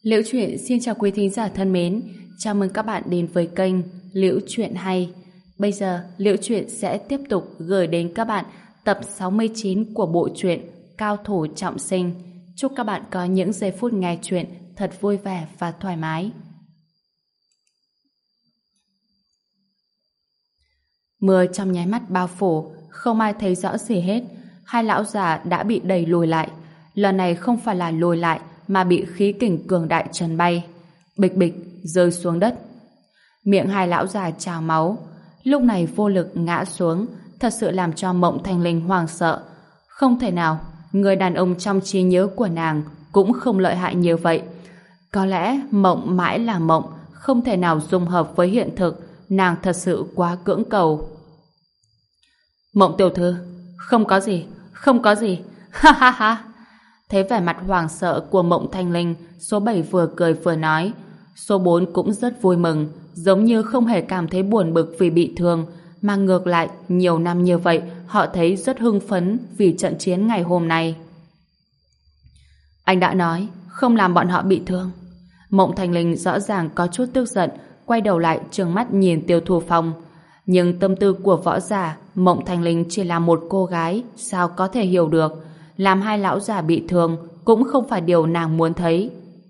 Liễu Chuyện xin chào quý thính giả thân mến, chào mừng các bạn đến với kênh Liễu Chuyện Hay. Bây giờ, Liễu Chuyện sẽ tiếp tục gửi đến các bạn tập 69 của bộ truyện Cao Thủ Trọng Sinh. Chúc các bạn có những giây phút nghe chuyện thật vui vẻ và thoải mái. Mưa trong nháy mắt bao phủ, không ai thấy rõ gì hết. Hai lão già đã bị đẩy lùi lại. Lần này không phải là lùi lại, mà bị khí kình cường đại trần bay. Bịch bịch rơi xuống đất. Miệng hai lão già trào máu. Lúc này vô lực ngã xuống, thật sự làm cho Mộng Thanh Linh hoảng sợ. Không thể nào, người đàn ông trong trí nhớ của nàng cũng không lợi hại như vậy. Có lẽ mộng mãi là mộng, không thể nào dung hợp với hiện thực. Nàng thật sự quá cưỡng cầu. Mộng tiểu thư, không có gì, không có gì. Ha ha ha. Thấy vẻ mặt hoảng sợ của Mộng Thanh Linh, số 7 vừa cười vừa nói. Số 4 cũng rất vui mừng, giống như không hề cảm thấy buồn bực vì bị thương, mà ngược lại, nhiều năm như vậy, họ thấy rất hưng phấn vì trận chiến ngày hôm nay. Anh đã nói, không làm bọn họ bị thương. Mộng Thanh Linh rõ ràng có chút tức giận, quay đầu lại trừng mắt nhìn Tiêu Thu Phong. Nhưng tâm tư của võ giả, Mộng Thanh Linh chỉ là một cô gái, sao có thể hiểu được. Làm hai lão già bị thương cũng không phải điều nàng muốn thấy.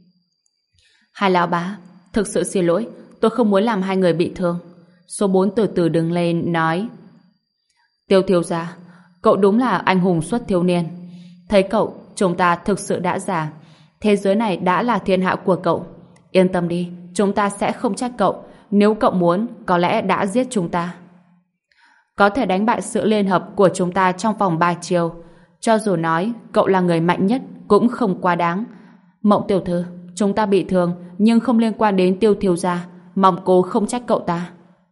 Hai lão bá, thực sự xin lỗi, tôi không muốn làm hai người bị thương. Số 4 từ từ đứng lên nói. Tiêu thiếu gia, cậu đúng là anh hùng xuất thiếu niên. Thấy cậu, chúng ta thực sự đã già. Thế giới này đã là thiên hạ của cậu. Yên tâm đi, chúng ta sẽ không trách cậu. Nếu cậu muốn, có lẽ đã giết chúng ta. Có thể đánh bại sự liên hợp của chúng ta trong vòng 3 chiều. Cho dù nói cậu là người mạnh nhất cũng không quá đáng. Mộng tiểu thư, chúng ta bị thương nhưng không liên quan đến Tiêu thiếu gia, mong cô không trách cậu ta.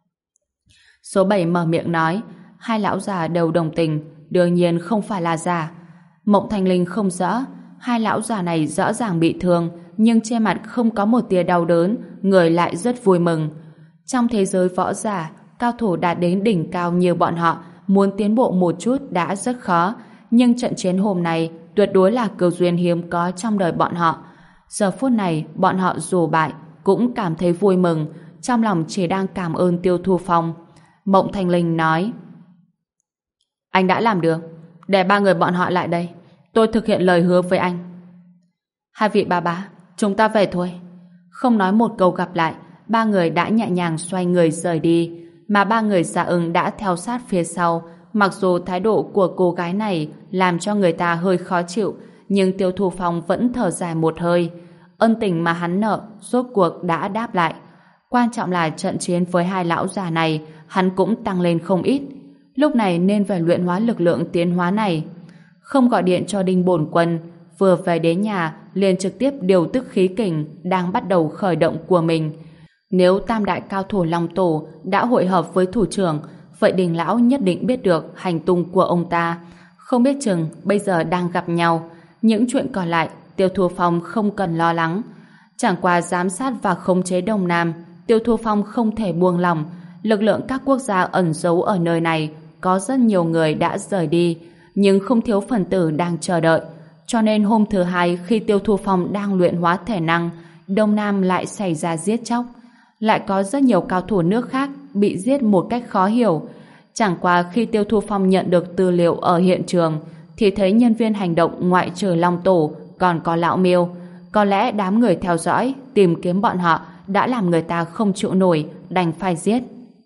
Số 7 mở miệng nói. Hai lão già đều đồng tình, đương nhiên không phải là giả. Mộng Thanh Linh không rõ, hai lão già này rõ ràng bị thương nhưng trên mặt không có một tia đau đớn, người lại rất vui mừng. Trong thế giới võ giả, cao thủ đạt đến đỉnh cao như bọn họ muốn tiến bộ một chút đã rất khó, nhưng trận chiến hôm nay tuyệt đối là cơ duyên hiếm có trong đời bọn họ. Giờ phút này, bọn họ dù bại cũng cảm thấy vui mừng, trong lòng chỉ đang cảm ơn Tiêu Thu Phong. Mộng Thanh Linh nói: Anh đã làm được, để ba người bọn họ lại đây, tôi thực hiện lời hứa với anh. Hai vị bà bá, chúng ta về thôi. Không nói một câu gặp lại, ba người đã nhẹ nhàng xoay người rời đi, mà ba người Dạ Ưng đã theo sát phía sau. Mặc dù thái độ của cô gái này làm cho người ta hơi khó chịu, nhưng Tiêu Thu Phong vẫn thở dài một hơi. Ân tình mà hắn nợ rốt cuộc đã đáp lại. Quan trọng là trận chiến với hai lão già này hắn cũng tăng lên không ít. Lúc này nên về luyện hóa lực lượng tiến hóa này. Không gọi điện cho Đinh Bổn Quân, vừa về đến nhà liền trực tiếp điều tức khí kình đang bắt đầu khởi động của mình. Nếu tam đại cao thủ Long Tổ đã hội hợp với thủ trưởng, vậy Đình lão nhất định biết được hành tung của ông ta. Không biết chừng bây giờ đang gặp nhau. Những chuyện còn lại Tiêu Thu Phong không cần lo lắng. Chẳng qua giám sát và khống chế Đông Nam, Tiêu Thu Phong không thể buông lỏng. Lực lượng các quốc gia ẩn giấu ở nơi này có rất nhiều người đã rời đi, nhưng không thiếu phần tử đang chờ đợi. Cho nên hôm thứ hai khi Tiêu Thu Phong đang luyện hóa thể năng, Đông Nam lại xảy ra giết chóc. Lại có rất nhiều cao thủ nước khác bị giết một cách khó hiểu. Chẳng qua khi Tiêu Thu Phong nhận được tư liệu ở hiện trường thì thấy nhân viên hành động ngoại trừ Long Tổ còn có Lão Miêu. Có lẽ đám người theo dõi tìm kiếm bọn họ đã làm người ta không chịu nổi, đành phải giết.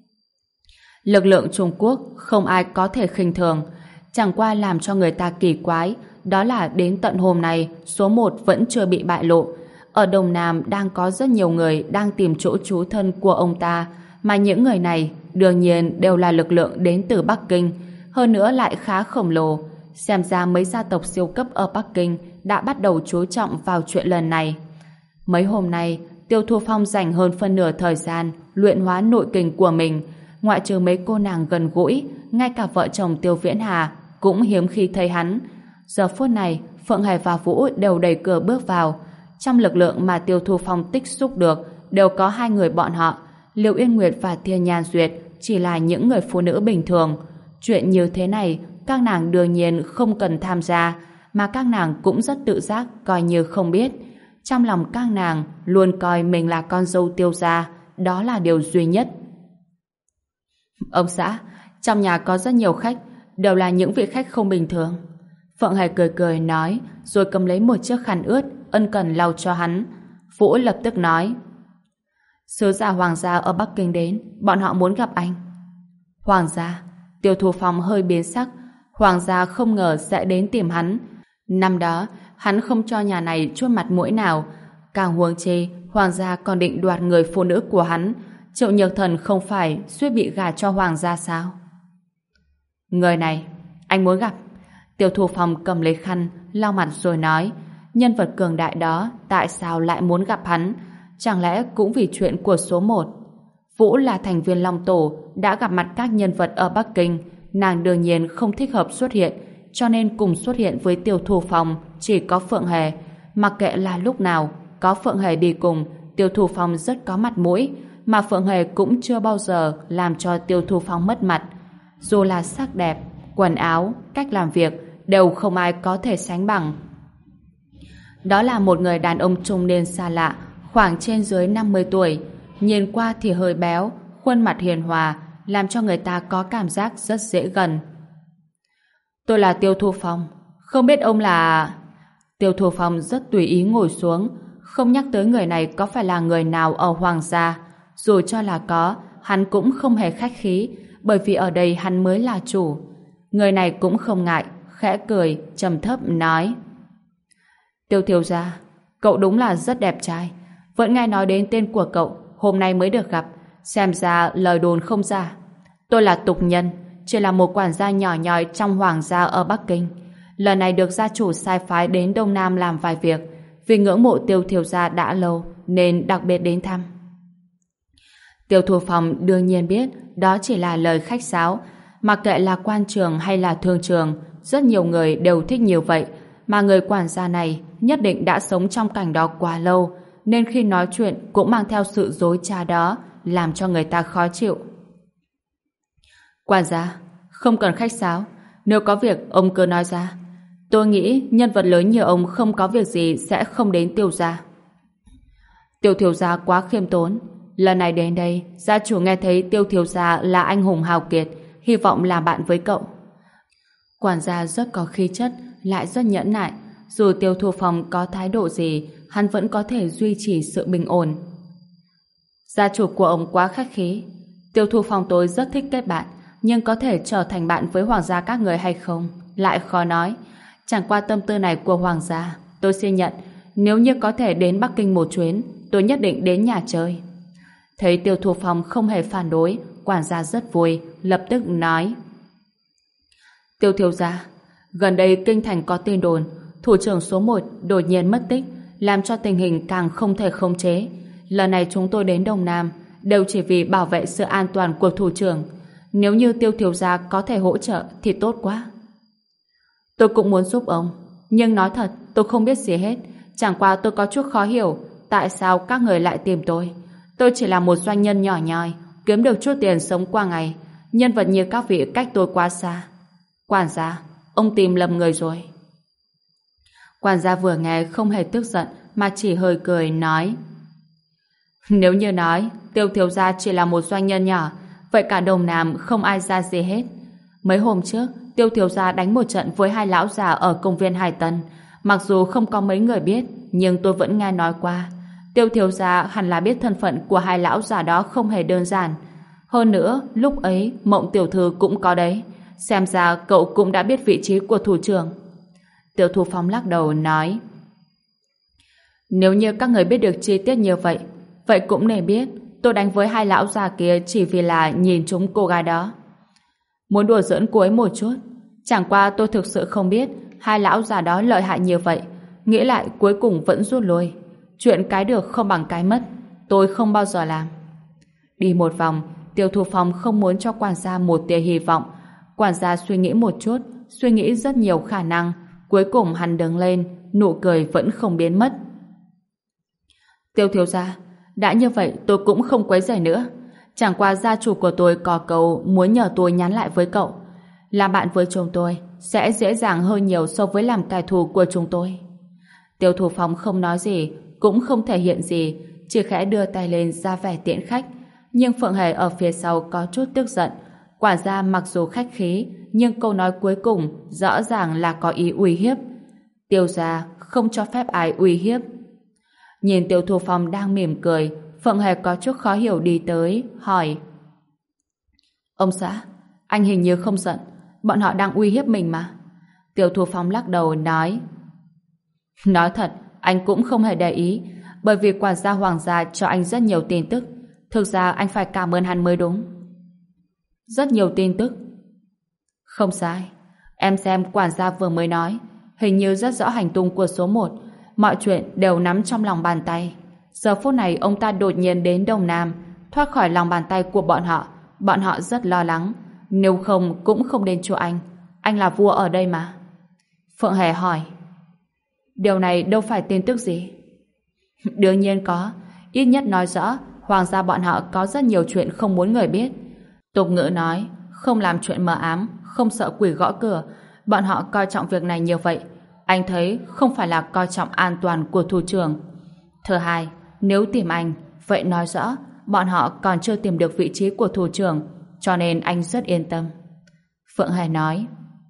Lực lượng Trung Quốc không ai có thể khinh thường. Chẳng qua làm cho người ta kỳ quái, đó là đến tận hôm nay số 1 vẫn chưa bị bại lộ. Ở Đông Nam đang có rất nhiều người đang tìm chỗ trú thân của ông ta, mà những người này đương nhiên đều là lực lượng đến từ Bắc Kinh, hơn nữa lại khá khổng lồ. Xem ra mấy gia tộc siêu cấp ở Bắc Kinh đã bắt đầu chú trọng vào chuyện lần này. Mấy hôm nay, Tiêu Thu Phong dành hơn phân nửa thời gian luyện hóa nội kình của mình. Ngoại trừ mấy cô nàng gần gũi, ngay cả vợ chồng Tiêu Viễn Hà cũng hiếm khi thấy hắn. Giờ phút này, Phượng Hải và Vũ đều đẩy cửa bước vào. Trong lực lượng mà Tiêu Thu Phong tích xúc được đều có hai người bọn họ. Liệu Yên Nguyệt và Thiên Nhan Duyệt chỉ là những người phụ nữ bình thường. Chuyện như thế này các nàng đương nhiên không cần tham gia, mà các nàng cũng rất tự giác coi như không biết. Trong lòng các nàng luôn coi mình là con dâu Tiêu gia, đó là điều duy nhất. Ông xã, trong nhà có rất nhiều khách, đều là những vị khách không bình thường. Phượng Hề cười cười nói, rồi cầm lấy một chiếc khăn ướt, ân cần lau cho hắn. Vũ lập tức nói, sứ giả Hoàng gia ở Bắc Kinh đến, bọn họ muốn gặp anh. Hoàng gia? Tiêu Thu Phong hơi biến sắc. Hoàng gia không ngờ sẽ đến tìm hắn. Năm đó, hắn không cho nhà này chút mặt mũi nào. Càng huống chi, Hoàng gia còn định đoạt người phụ nữ của hắn. Triệu Nhược Thần không phải suýt bị gả cho Hoàng gia sao? Người này, anh muốn gặp. Tiêu Thu Phong cầm lấy khăn, lau mặt rồi nói, nhân vật cường đại đó tại sao lại muốn gặp hắn? Chẳng lẽ cũng vì chuyện của số 1? Vũ là thành viên Long Tổ, đã gặp mặt các nhân vật ở Bắc Kinh, nàng đương nhiên không thích hợp xuất hiện, cho nên cùng xuất hiện với Tiêu Thu Phong chỉ có Phượng Hề. Mặc kệ là lúc nào, có Phượng Hề đi cùng, Tiêu Thu Phong rất có mặt mũi, mà Phượng Hề cũng chưa bao giờ làm cho Tiêu Thu Phong mất mặt. Dù là sắc đẹp, quần áo, cách làm việc, đều không ai có thể sánh bằng. Đó là một người đàn ông trung niên xa lạ, khoảng trên dưới 50 tuổi, nhìn qua thì hơi béo, khuôn mặt hiền hòa, làm cho người ta có cảm giác rất dễ gần. Tôi là Tiêu Thu Phong, không biết ông là... Tiêu Thu Phong rất tùy ý ngồi xuống, không nhắc tới người này có phải là người nào ở Hoàng gia. Dù cho là có, hắn cũng không hề khách khí, bởi vì ở đây hắn mới là chủ. Người này cũng không ngại, khẽ cười, trầm thấp nói, Tiêu thiếu gia, cậu đúng là rất đẹp trai. Vẫn nghe nói đến tên của cậu, hôm nay mới được gặp, xem ra lời đồn không giả. Tôi là tục nhân, chỉ là một quản gia nhỏ nhoi trong Hoàng gia ở Bắc Kinh. Lần này được gia chủ sai phái đến Đông Nam làm vài việc, vì ngưỡng mộ Tiêu thiếu gia đã lâu nên đặc biệt đến thăm. Tiêu Thu Phong đương nhiên biết đó chỉ là lời khách sáo, mặc kệ là quan trường hay là thương trường, rất nhiều người đều thích nhiều vậy, mà người quản gia này nhất định đã sống trong cảnh đó quá lâu, nên khi nói chuyện cũng mang theo sự dối trá đó, làm cho người ta khó chịu. Quản gia, không cần khách sáo, nếu có việc ông cứ nói ra. Tôi nghĩ nhân vật lớn như ông không có việc gì sẽ không đến Tiêu gia. Tiêu thiếu gia quá khiêm tốn. Lần này đến đây, gia chủ nghe thấy Tiêu thiếu gia là anh hùng hào kiệt, hy vọng làm bạn với cậu. Quản gia rất có khí chất, lại rất nhẫn nại. Dù Tiêu Thu Phong có thái độ gì, hắn vẫn có thể duy trì sự bình ổn. Gia chủ của ông quá khách khí. Tiêu Thu Phong tôi rất thích kết bạn, nhưng có thể trở thành bạn với Hoàng gia các người hay không, lại khó nói. Chẳng qua tâm tư này của Hoàng gia, tôi xin nhận, nếu như có thể đến Bắc Kinh một chuyến, tôi nhất định đến nhà chơi. Thấy Tiêu Thu Phong không hề phản đối, quản gia rất vui, lập tức nói, Tiêu thiếu gia, gần đây kinh thành có tin đồn thủ trưởng số 1 đột nhiên mất tích, làm cho tình hình càng không thể khống chế. Lần này chúng tôi đến Đông Nam đều chỉ vì bảo vệ sự an toàn của thủ trưởng. Nếu như Tiêu thiếu gia có thể hỗ trợ thì tốt quá. Tôi cũng muốn giúp ông, nhưng nói thật tôi không biết gì hết. Chẳng qua tôi có chút khó hiểu tại sao các người lại tìm tôi. Tôi chỉ là một doanh nhân nhỏ nhoi, kiếm được chút tiền sống qua ngày. Nhân vật như các vị cách tôi quá xa. Quản gia, ông tìm lầm người rồi. Quản gia vừa nghe không hề tức giận, mà chỉ hơi cười nói, nếu như nói Tiêu thiếu gia chỉ là một doanh nhân nhỏ, vậy cả Đông Nam không ai ra gì hết. Mấy hôm trước Tiêu thiếu gia đánh một trận với hai lão già ở công viên Hải Tân. Mặc dù không có mấy người biết, nhưng tôi vẫn nghe nói qua. Tiêu thiếu gia hẳn là biết thân phận của hai lão già đó không hề đơn giản. Hơn nữa, lúc ấy Mộng tiểu thư cũng có đấy. Xem ra cậu cũng đã biết vị trí của thủ trưởng. Tiêu Thu Phong lắc đầu nói, nếu như các người biết được chi tiết như vậy, vậy cũng nên biết tôi đánh với hai lão già kia chỉ vì là nhìn chúng cô gái đó. Muốn đùa giỡn cô ấy một chút. Chẳng qua tôi thực sự không biết hai lão già đó lợi hại như vậy. Nghĩ lại cuối cùng vẫn rút lui. Chuyện cái được không bằng cái mất, tôi không bao giờ làm. Đi một vòng, Tiêu Thu Phong không muốn cho quản gia một tia hy vọng. Quản gia suy nghĩ một chút, suy nghĩ rất nhiều khả năng. Cuối cùng hắn đứng lên, nụ cười vẫn không biến mất. Tiêu thiếu gia, đã như vậy tôi cũng không quấy rầy nữa. Chẳng qua gia chủ của tôi có câu muốn nhờ tôi nhắn lại với cậu. Làm bạn với chúng tôi sẽ dễ dàng hơn nhiều so với làm kẻ thù của chúng tôi. Tiêu Thủ Phong không nói gì, cũng không thể hiện gì, chỉ khẽ đưa tay lên ra vẻ tiễn khách. Nhưng Phượng Hề ở phía sau có chút tức giận. Quản gia mặc dù khách khí, nhưng câu nói cuối cùng rõ ràng là có ý uy hiếp. Tiêu gia không cho phép ai uy hiếp. Nhìn Tiêu Thu Phong đang mỉm cười, Phượng Hề có chút khó hiểu đi tới, hỏi: Ông xã, anh hình như không giận, bọn họ đang uy hiếp mình mà. Tiêu Thu Phong lắc đầu nói: Nói thật, anh cũng không hề để ý, bởi vì quản gia Hoàng gia cho anh rất nhiều tin tức. Thực ra anh phải cảm ơn hắn mới đúng. Rất nhiều tin tức? Không sai. Em xem quản gia vừa mới nói, hình như rất rõ hành tung của số 1. Mọi chuyện đều nắm trong lòng bàn tay. Giờ phút này ông ta đột nhiên đến Đông Nam, thoát khỏi lòng bàn tay của bọn họ. Bọn họ rất lo lắng. Nếu không cũng không đến chỗ anh. Anh là vua ở đây mà. Phượng Hề hỏi: Điều này đâu phải tin tức gì? Đương nhiên có. Ít nhất nói rõ Hoàng gia bọn họ có rất nhiều chuyện không muốn người biết. Tục ngữ nói không làm chuyện mờ ám, không sợ quỷ gõ cửa. Bọn họ coi trọng việc này như vậy. Anh thấy không phải là coi trọng an toàn của thủ trưởng. Thứ hai, nếu tìm anh, vậy nói rõ bọn họ còn chưa tìm được vị trí của thủ trưởng, cho nên anh rất yên tâm. Phượng Hải nói: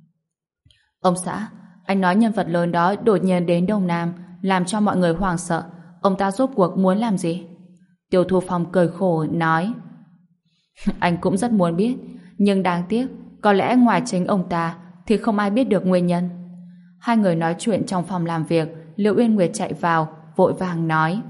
Ông xã, anh nói nhân vật lớn đó đột nhiên đến Đông Nam, làm cho mọi người hoảng sợ. Ông ta rốt cuộc muốn làm gì? Tiêu Thu Phong cười khổ nói: Anh cũng rất muốn biết, nhưng đáng tiếc, có lẽ ngoài chính ông ta thì không ai biết được nguyên nhân. Hai người nói chuyện trong phòng làm việc, Liễu Uyên Nguyệt chạy vào, vội vàng nói: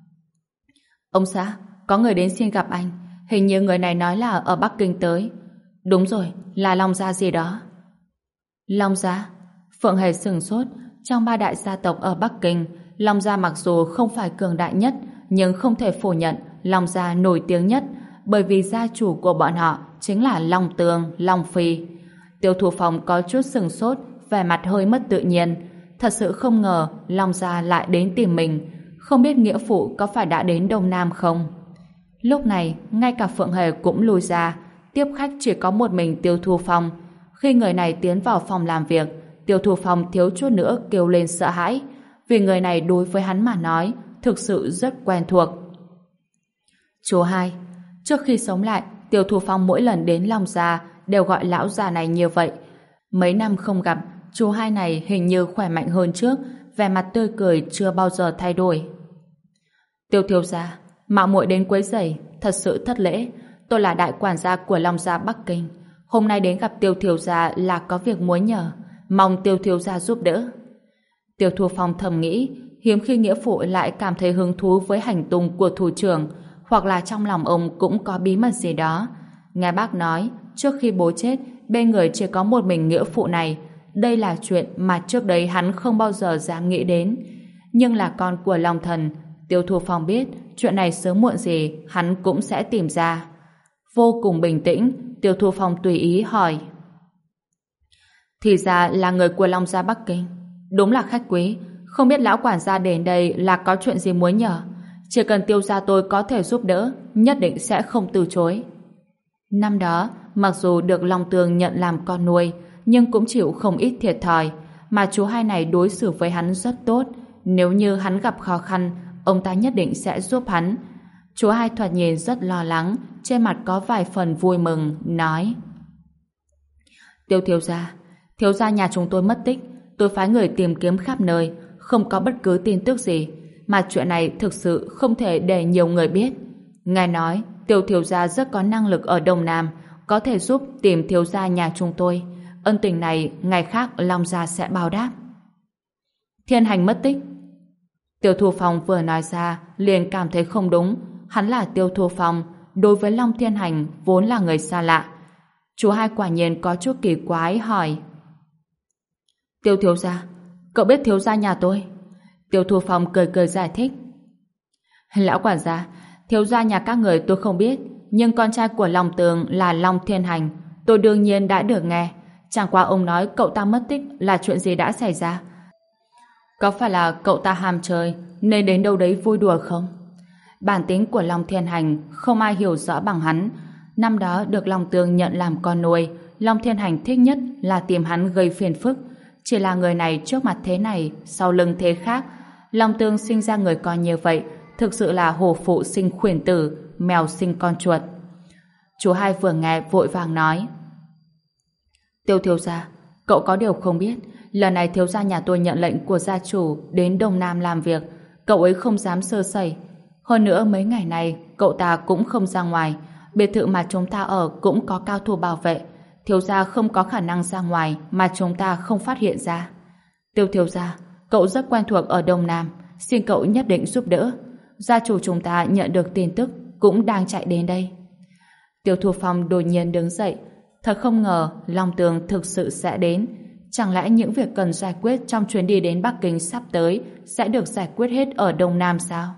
Ông xã, có người đến xin gặp anh. Hình như người này nói là ở Bắc Kinh tới. Đúng rồi, là Long Gia gì đó. Long Gia? Phượng Hề sửng sốt. Trong 3 đại gia tộc ở Bắc Kinh, Long Gia mặc dù không phải cường đại nhất, nhưng không thể phủ nhận Long Gia nổi tiếng nhất, bởi vì gia chủ của bọn họ chính là Long Tường, Long Phi. Tiêu Thu Phong có chút sửng sốt, vẻ mặt hơi mất tự nhiên. Thật sự không ngờ Long Gia lại đến tìm mình. Không biết nghĩa phụ có phải đã đến Đông Nam không? Lúc này, ngay cả Phượng Hề cũng lùi ra. Tiếp khách chỉ có một mình Tiêu Thu Phong. Khi người này tiến vào phòng làm việc, Tiêu Thu Phong thiếu chút nữa kêu lên sợ hãi, vì người này đối với hắn mà nói thực sự rất quen thuộc. Chú hai. Trước khi sống lại, Tiêu Thu Phong mỗi lần đến Long Gia đều gọi lão già này như vậy. Mấy năm không gặp, chú hai này hình như khỏe mạnh hơn trước, vẻ mặt tươi cười chưa bao giờ thay đổi. Tiêu thiếu gia, mạo muội đến quấy rầy, thật sự thất lễ. Tôi là đại quản gia của Long Gia Bắc Kinh. Hôm nay đến gặp Tiêu thiếu gia là có việc muốn nhờ, mong Tiêu thiếu gia giúp đỡ. Tiêu Thu Phong thầm nghĩ, hiếm khi nghĩa phụ lại cảm thấy hứng thú với hành tung của thủ trưởng, hoặc là trong lòng ông cũng có bí mật gì đó. Nghe bác nói, trước khi bố chết, bên người chỉ có một mình nghĩa phụ này. Đây là chuyện mà trước đấy hắn không bao giờ dám nghĩ đến. Nhưng là con của Long Thần, Tiêu Thu Phong biết chuyện này sớm muộn gì hắn cũng sẽ tìm ra. Vô cùng bình tĩnh, Tiêu Thu Phong tùy ý hỏi: Thì ra là người của Long Gia Bắc Kinh. Đúng là khách quý. Không biết lão quản gia đến đây là có chuyện gì muốn nhờ. Chỉ cần Tiêu gia tôi có thể giúp đỡ, nhất định sẽ không từ chối. Năm đó, mặc dù được Long Tường nhận làm con nuôi, nhưng cũng chịu không ít thiệt thòi, mà chú hai này đối xử với hắn rất tốt. Nếu như hắn gặp khó khăn, ông ta nhất định sẽ giúp hắn. Chú hai thoạt nhìn rất lo lắng, trên mặt có vài phần vui mừng, nói: Tiêu thiếu gia nhà chúng tôi mất tích. Tôi phái người tìm kiếm khắp nơi, không có bất cứ tin tức gì, mà chuyện này thực sự không thể để nhiều người biết. Ngài nói Tiêu thiếu gia rất có năng lực ở Đông Nam, có thể giúp tìm thiếu gia nhà chúng tôi. Ân tình này ngày khác Long Gia sẽ báo đáp. Thiên Hành mất tích. Tiêu Thu Phong vừa nói ra liền cảm thấy không đúng. Hắn là Tiêu Thu Phong, đối với Long Thiên Hành vốn là người xa lạ. Chú hai quả nhiên có chút kỳ quái, hỏi: Tiêu thiếu gia, cậu biết thiếu gia nhà tôi? Tiêu Thu Phong cười cười giải thích: Lão quản gia, thiếu gia nhà các người tôi không biết, nhưng con trai của Long Tường là Long Thiên Hành, tôi đương nhiên đã được nghe. Chẳng qua ông nói cậu ta mất tích là chuyện gì đã xảy ra? Có phải là cậu ta ham chơi nên đến đâu đấy vui đùa không? Bản tính của Long Thiên Hành không ai hiểu rõ bằng hắn. Năm đó được Long Tường nhận làm con nuôi, Long Thiên Hành thích nhất là tìm hắn gây phiền phức. Chỉ là người này trước mặt thế này, sau lưng thế khác. Long Tương sinh ra người con như vậy, thực sự là hổ phụ sinh khuyển tử, mèo sinh con chuột. Chú hai vừa nghe vội vàng nói: Tiêu thiếu gia, cậu có điều không biết, lần này thiếu gia nhà tôi nhận lệnh của gia chủ đến Đông Nam làm việc, cậu ấy không dám sơ sẩy. Hơn nữa mấy ngày này cậu ta cũng không ra ngoài, biệt thự mà chúng ta ở cũng có cao thủ bảo vệ, thiếu gia không có khả năng ra ngoài mà chúng ta không phát hiện ra. Tiêu thiếu gia, cậu rất quen thuộc ở Đông Nam, xin cậu nhất định giúp đỡ. Gia chủ chúng ta nhận được tin tức cũng đang chạy đến đây. Tiêu Thu Phong đột nhiên đứng dậy, thật không ngờ Long Tường thực sự sẽ đến. Chẳng lẽ những việc cần giải quyết trong chuyến đi đến Bắc Kinh sắp tới sẽ được giải quyết hết ở Đông Nam sao?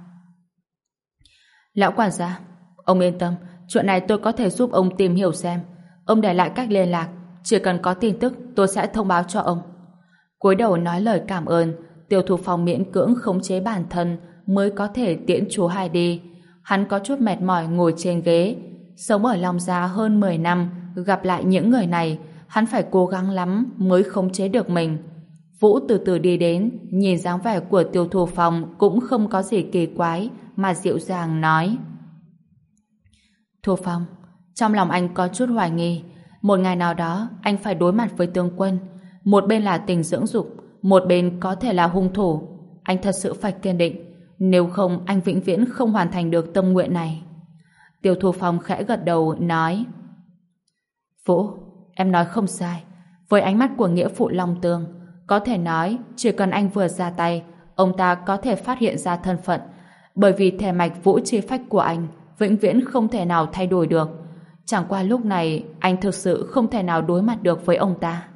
Lão quản gia, ông yên tâm, chuyện này tôi có thể giúp ông tìm hiểu xem. Ông để lại cách liên lạc, chỉ cần có tin tức tôi sẽ thông báo cho ông. Cúi đầu nói lời cảm ơn, Tiêu Thu Phong miễn cưỡng khống chế bản thân mới có thể tiễn chú hai đi. Hắn có chút mệt mỏi ngồi trên ghế. Sống ở Long Gia hơn 10 năm, gặp lại những người này, hắn phải cố gắng lắm mới khống chế được mình. Vũ từ từ đi đến, nhìn dáng vẻ của Tiêu Thu Phong cũng không có gì kỳ quái, mà dịu dàng nói: Thu Phong, trong lòng anh có chút hoài nghi. Một ngày nào đó anh phải đối mặt với tướng quân. Một bên là tình dưỡng dục, một bên có thể là hung thủ. Anh thật sự phải kiên định, nếu không anh vĩnh viễn không hoàn thành được tâm nguyện này. Tiêu Thu Phong khẽ gật đầu nói: Vũ, em nói không sai. Với ánh mắt của nghĩa phụ Long Tương, có thể nói chỉ cần anh vừa ra tay, ông ta có thể phát hiện ra thân phận, bởi vì thể mạch vũ chi phách của anh vĩnh viễn không thể nào thay đổi được. Chẳng qua lúc này anh thực sự không thể nào đối mặt được với ông ta.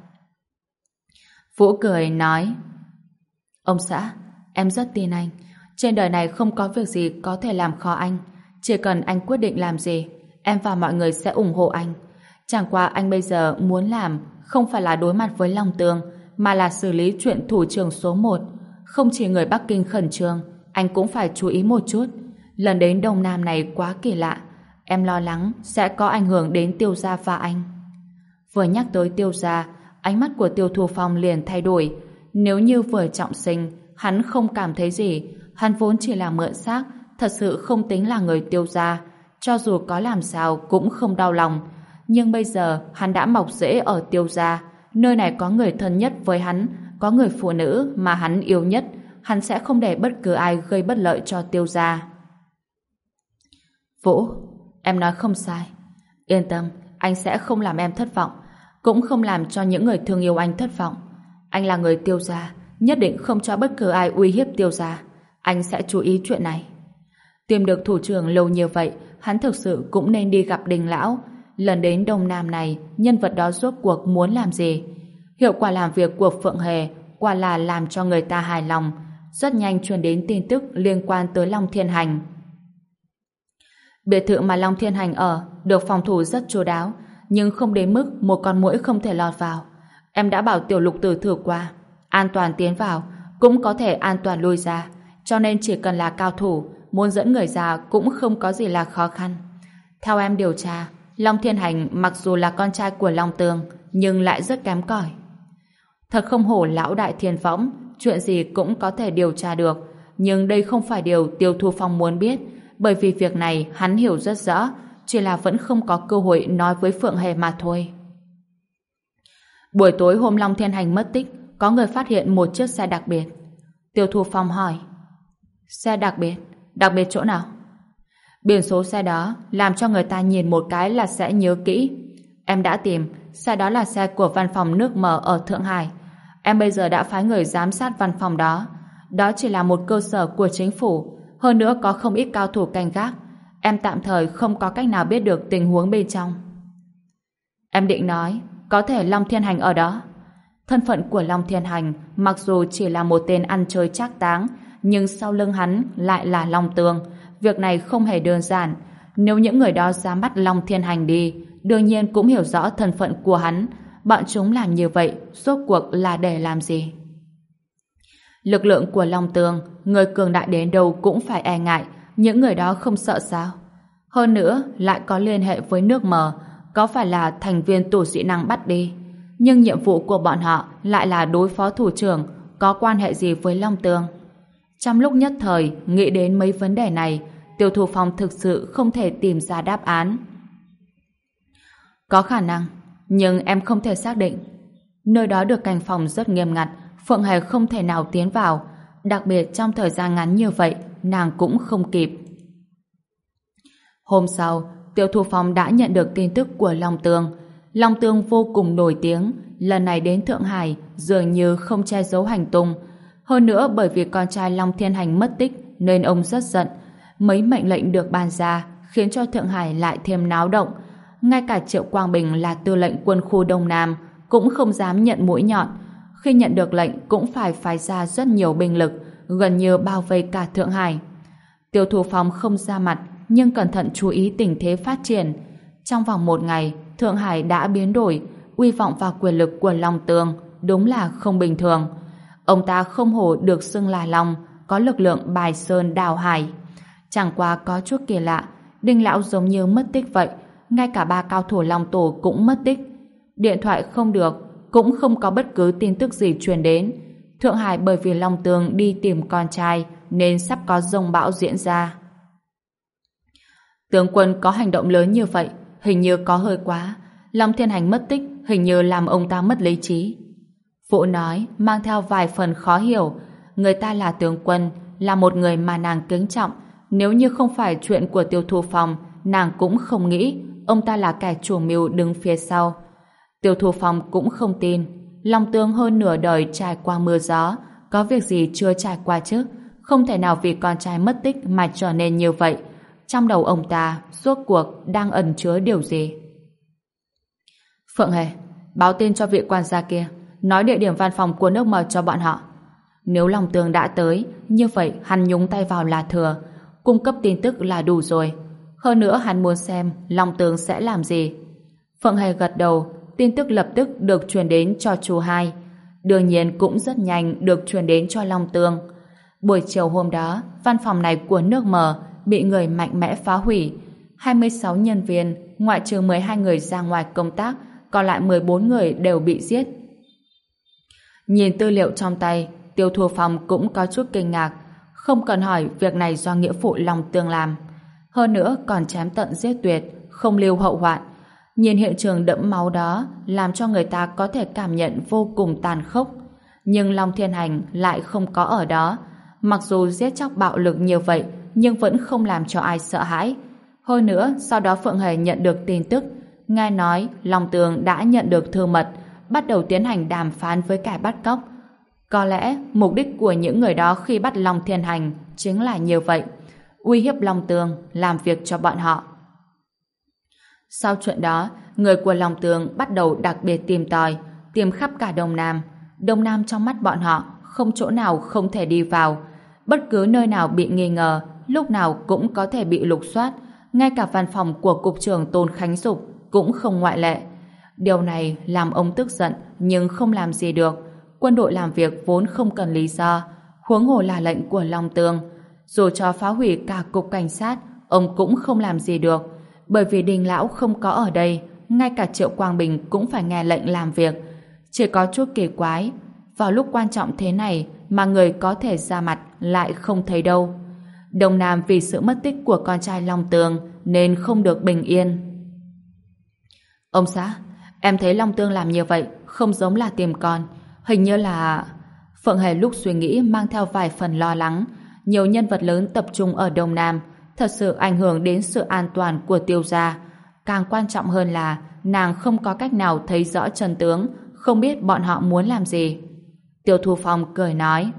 Vũ cười nói: Ông xã, em rất tin anh. Trên đời này không có việc gì có thể làm khó anh. Chỉ cần anh quyết định làm gì, em và mọi người sẽ ủng hộ anh. Chẳng qua anh bây giờ muốn làm không phải là đối mặt với Long Tường, mà là xử lý chuyện thủ trưởng số 1. Không chỉ người Bắc Kinh khẩn trương, anh cũng phải chú ý một chút. Lần đến Đông Nam này quá kỳ lạ, em lo lắng sẽ có ảnh hưởng đến Tiêu gia và anh. Vừa nhắc tới Tiêu gia, ánh mắt của Tiêu Thu Phong liền thay đổi. Nếu như vừa trọng sinh, hắn không cảm thấy gì. Hắn vốn chỉ là mượn xác, thật sự không tính là người Tiêu gia. Cho dù có làm sao cũng không đau lòng. Nhưng bây giờ hắn đã mọc rễ ở Tiêu gia. Nơi này có người thân nhất với hắn, có người phụ nữ mà hắn yêu nhất. Hắn sẽ không để bất cứ ai gây bất lợi cho Tiêu gia. Vũ, em nói không sai. Yên tâm, anh sẽ không làm em thất vọng, cũng không làm cho những người thương yêu anh thất vọng. Anh là người Tiêu gia, nhất định không cho bất cứ ai uy hiếp Tiêu gia. Anh sẽ chú ý chuyện này. Tìm được thủ trưởng lâu như vậy, hắn thực sự cũng nên đi gặp Đình lão. Lần đến Đông Nam này, nhân vật đó rốt cuộc muốn làm gì? Hiệu quả làm việc của Phượng Hề quả là làm cho người ta hài lòng. Rất nhanh truyền đến tin tức liên quan tới Long Thiên Hành. Biệt thự mà Long Thiên Hành ở được phòng thủ rất chu đáo, nhưng không đến mức một con muỗi không thể lọt vào. Em đã bảo Tiểu Lục Tử thử qua, an toàn tiến vào cũng có thể an toàn lui ra, cho nên chỉ cần là cao thủ, muốn dẫn người ra cũng không có gì là khó khăn. Theo em điều tra, Long Thiên Hành mặc dù là con trai của Long Tường, nhưng lại rất kém cỏi. Thật không hổ lão đại thiên võng, chuyện gì cũng có thể điều tra được, nhưng đây không phải điều Tiêu Thu Phong muốn biết, bởi vì việc này hắn hiểu rất rõ, chỉ là vẫn không có cơ hội nói với Phượng Hề mà thôi. Buổi tối hôm Long Thiên Hành mất tích, có người phát hiện một chiếc xe đặc biệt. Tiêu Thu Phong hỏi: Xe đặc biệt? Đặc biệt chỗ nào? Biển số xe đó làm cho người ta nhìn một cái là sẽ nhớ kỹ. Em đã tìm, xe đó là xe của văn phòng nước mở ở Thượng Hải. Em bây giờ đã phái người giám sát văn phòng đó. Đó chỉ là một cơ sở của chính phủ, hơn nữa có không ít cao thủ canh gác. Em tạm thời không có cách nào biết được tình huống bên trong. Em định nói có thể Long Thiên Hành ở đó. Thân phận của Long Thiên Hành mặc dù chỉ là một tên ăn chơi trác táng, nhưng sau lưng hắn lại là Long Tường. Việc này không hề đơn giản. Nếu những người đó dám bắt Long Thiên Hành đi, đương nhiên cũng hiểu rõ thân phận của hắn. Bọn chúng làm như vậy rốt cuộc là để làm gì? Lực lượng của Long Tường, người cường đại đến đâu cũng phải e ngại. Những người đó không sợ sao? Hơn nữa lại có liên hệ với nước mở, có phải là thành viên tổ dị năng bắt đi? Nhưng nhiệm vụ của bọn họ lại là đối phó thủ trưởng, có quan hệ gì với Long Tường? Trong lúc nhất thời nghĩ đến mấy vấn đề này, Tiêu Thu Phong thực sự không thể tìm ra đáp án. Có khả năng, nhưng em không thể xác định. Nơi đó được canh phòng rất nghiêm ngặt, Phượng Hề không thể nào tiến vào, đặc biệt trong thời gian ngắn như vậy, nàng cũng không kịp. Hôm sau, Tiêu Thu Phong đã nhận được tin tức của Long Tương. Long Tương vô cùng nổi tiếng, lần này đến Thượng Hải dường như không che giấu hành tung. Hơn nữa bởi vì con trai Long Thiên Hành mất tích nên ông rất giận. Mấy mệnh lệnh được ban ra khiến cho Thượng Hải lại thêm náo động. Ngay cả Triệu Quang Bình là tư lệnh quân khu Đông Nam cũng không dám nhận mũi nhọn. Khi nhận được lệnh cũng phải phái ra rất nhiều binh lực, gần như bao vây cả Thượng Hải. Tiêu Thu Phong không ra mặt nhưng cẩn thận chú ý tình thế phát triển. Trong vòng một ngày, Thượng Hải đã biến đổi, uy vọng và quyền lực của Long Tương đúng là không bình thường. Ông ta không hổ được xưng là Long, có lực lượng bài sơn đào hải. Chẳng qua có chút kỳ lạ, Đinh Lão giống như mất tích vậy, ngay cả ba cao thủ Long Tổ cũng mất tích. Điện thoại không được, cũng không có bất cứ tin tức gì truyền đến. Thượng Hải bởi vì Long Tương đi tìm con trai nên sắp có dông bão diễn ra. Tướng quân có hành động lớn như vậy, hình như có hơi quá. Long Thiên Hành mất tích, hình như làm ông ta mất lý trí. Vũ nói, mang theo vài phần khó hiểu. Người ta là tướng quân, là một người mà nàng kính trọng. Nếu như không phải chuyện của Tiêu Thu Phong, nàng cũng không nghĩ ông ta là kẻ chủ mưu đứng phía sau. Tiêu Thu Phong cũng không tin. Long Tương hơn nửa đời trải qua mưa gió, có việc gì chưa trải qua chứ? Không thể nào vì con trai mất tích mà trở nên như vậy. Trong đầu ông ta, rốt cuộc đang ẩn chứa điều gì? Phượng Hề, báo tin cho vị quan gia kia, nói địa điểm văn phòng của nước mời cho bọn họ. Nếu Long Tương đã tới, như vậy hắn nhúng tay vào là thừa, cung cấp tin tức là đủ rồi. Hơn nữa hắn muốn xem Long Tương sẽ làm gì. Phượng Hề gật đầu, tin tức lập tức được truyền đến cho chú hai. Đương nhiên cũng rất nhanh được truyền đến cho Long Tương. Buổi chiều hôm đó, văn phòng này của nước mờ bị người mạnh mẽ phá hủy. 26 nhân viên, ngoại trừ 12 người ra ngoài công tác, còn lại 14 người đều bị giết. Nhìn tư liệu trong tay, Tiêu Thu Phong cũng có chút kinh ngạc. Không cần hỏi việc này do nghĩa phụ Long Tương làm. Hơn nữa còn chém tận giết tuyệt, không lưu hậu hoạn. Nhìn hiện trường đẫm máu đó làm cho người ta có thể cảm nhận vô cùng tàn khốc. Nhưng Long Thiên Hành lại không có ở đó. Mặc dù giết chóc bạo lực như vậy nhưng vẫn không làm cho ai sợ hãi. Hơn nữa, sau đó Phượng Hề nhận được tin tức, nghe nói Long Tương đã nhận được thư mật, bắt đầu tiến hành đàm phán với kẻ bắt cóc. Có lẽ mục đích của những người đó khi bắt Long Thiên Hành chính là như vậy, uy hiếp Long Tương, làm việc cho bọn họ. Sau chuyện đó, người của Long Tương bắt đầu đặc biệt tìm tòi, tìm khắp cả Đông Nam. Đông Nam trong mắt bọn họ không chỗ nào không thể đi vào. Bất cứ nơi nào bị nghi ngờ, lúc nào cũng có thể bị lục soát. Ngay cả văn phòng của Cục trưởng Tôn Khánh Dục cũng không ngoại lệ. Điều này làm ông tức giận nhưng không làm gì được. Quân đội làm việc vốn không cần lý do, huống hồ là lệnh của Long Tương. Dù cho phá hủy cả cục cảnh sát, ông cũng không làm gì được. Bởi vì Đinh Lão không có ở đây, ngay cả Triệu Quang Bình cũng phải nghe lệnh làm việc. Chỉ có chút kỳ quái, vào lúc quan trọng thế này mà người có thể ra mặt lại không thấy đâu. Đông Nam vì sự mất tích của con trai Long Tương nên không được bình yên. Ông xã, em thấy Long Tương làm như vậy không giống là tìm con, hình như là... Phượng Hề lúc suy nghĩ mang theo vài phần lo lắng. Nhiều nhân vật lớn tập trung ở Đông Nam thật sự ảnh hưởng đến sự an toàn của Tiêu gia. Càng quan trọng hơn là nàng không có cách nào thấy rõ chân tướng, không biết bọn họ muốn làm gì. Tiêu Thu Phong cười nói,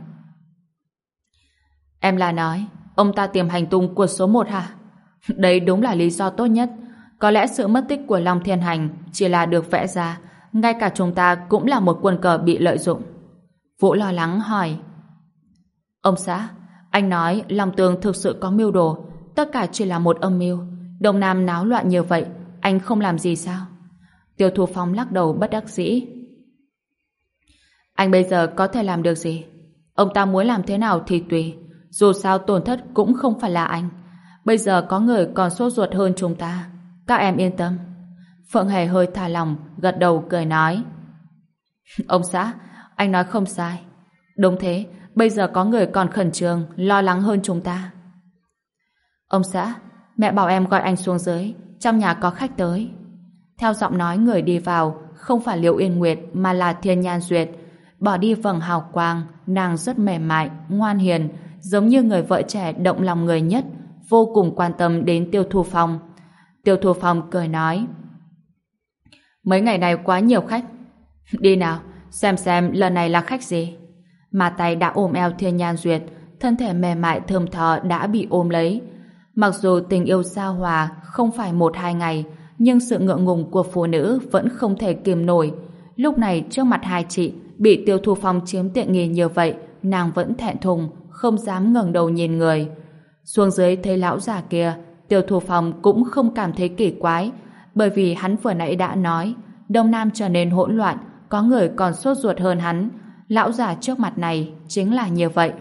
em là nói ông ta tìm hành tung của số 1 hả? Đấy đúng là lý do tốt nhất. Có lẽ sự mất tích của Long Thiên Hành chỉ là được vẽ ra, ngay cả chúng ta cũng là một quân cờ bị lợi dụng. Vũ lo lắng hỏi, ông xã, anh nói Long Tương thực sự có mưu đồ, tất cả chỉ là một âm mưu. Đông Nam náo loạn như vậy, anh không làm gì sao? Tiêu Thu Phong lắc đầu bất đắc dĩ. Anh bây giờ có thể làm được gì? Ông ta muốn làm thế nào thì tùy, dù sao tổn thất cũng không phải là anh. Bây giờ có người còn sốt ruột hơn chúng ta. Các em yên tâm. Phượng Hề hơi thả lòng, gật đầu cười nói, ông xã, anh nói không sai. Đúng thế, bây giờ có người còn khẩn trương, lo lắng hơn chúng ta. Ông xã, mẹ bảo em gọi anh xuống dưới, trong nhà có khách tới. Theo giọng nói người đi vào, không phải Liễu Yên Nguyệt mà là Thiên Nhan Duyệt. Bỏ đi vầng hào quang, nàng rất mềm mại, ngoan hiền, giống như người vợ trẻ động lòng người nhất, vô cùng quan tâm đến Tiêu Thu Phong. Tiêu Thu Phong cười nói: mấy ngày này quá nhiều khách. Đi nào, xem lần này là khách gì. Mà tay đã ôm eo Thiên Nhan Duyệt, thân thể mềm mại thơm tho đã bị ôm lấy. Mặc dù tình yêu xa hòa không phải 1-2 ngày, nhưng sự ngượng ngùng của phụ nữ vẫn không thể kìm nổi. Lúc này trước mặt hai chị, bị Tiêu Thu Phong chiếm tiện nghi như vậy, nàng vẫn thẹn thùng, không dám ngẩng đầu nhìn người. Xuống dưới thấy lão già kia, Tiêu Thu Phong cũng không cảm thấy kỳ quái, bởi vì hắn vừa nãy đã nói, Đông Nam trở nên hỗn loạn, có người còn sốt ruột hơn hắn. Lão già trước mặt này chính là như vậy.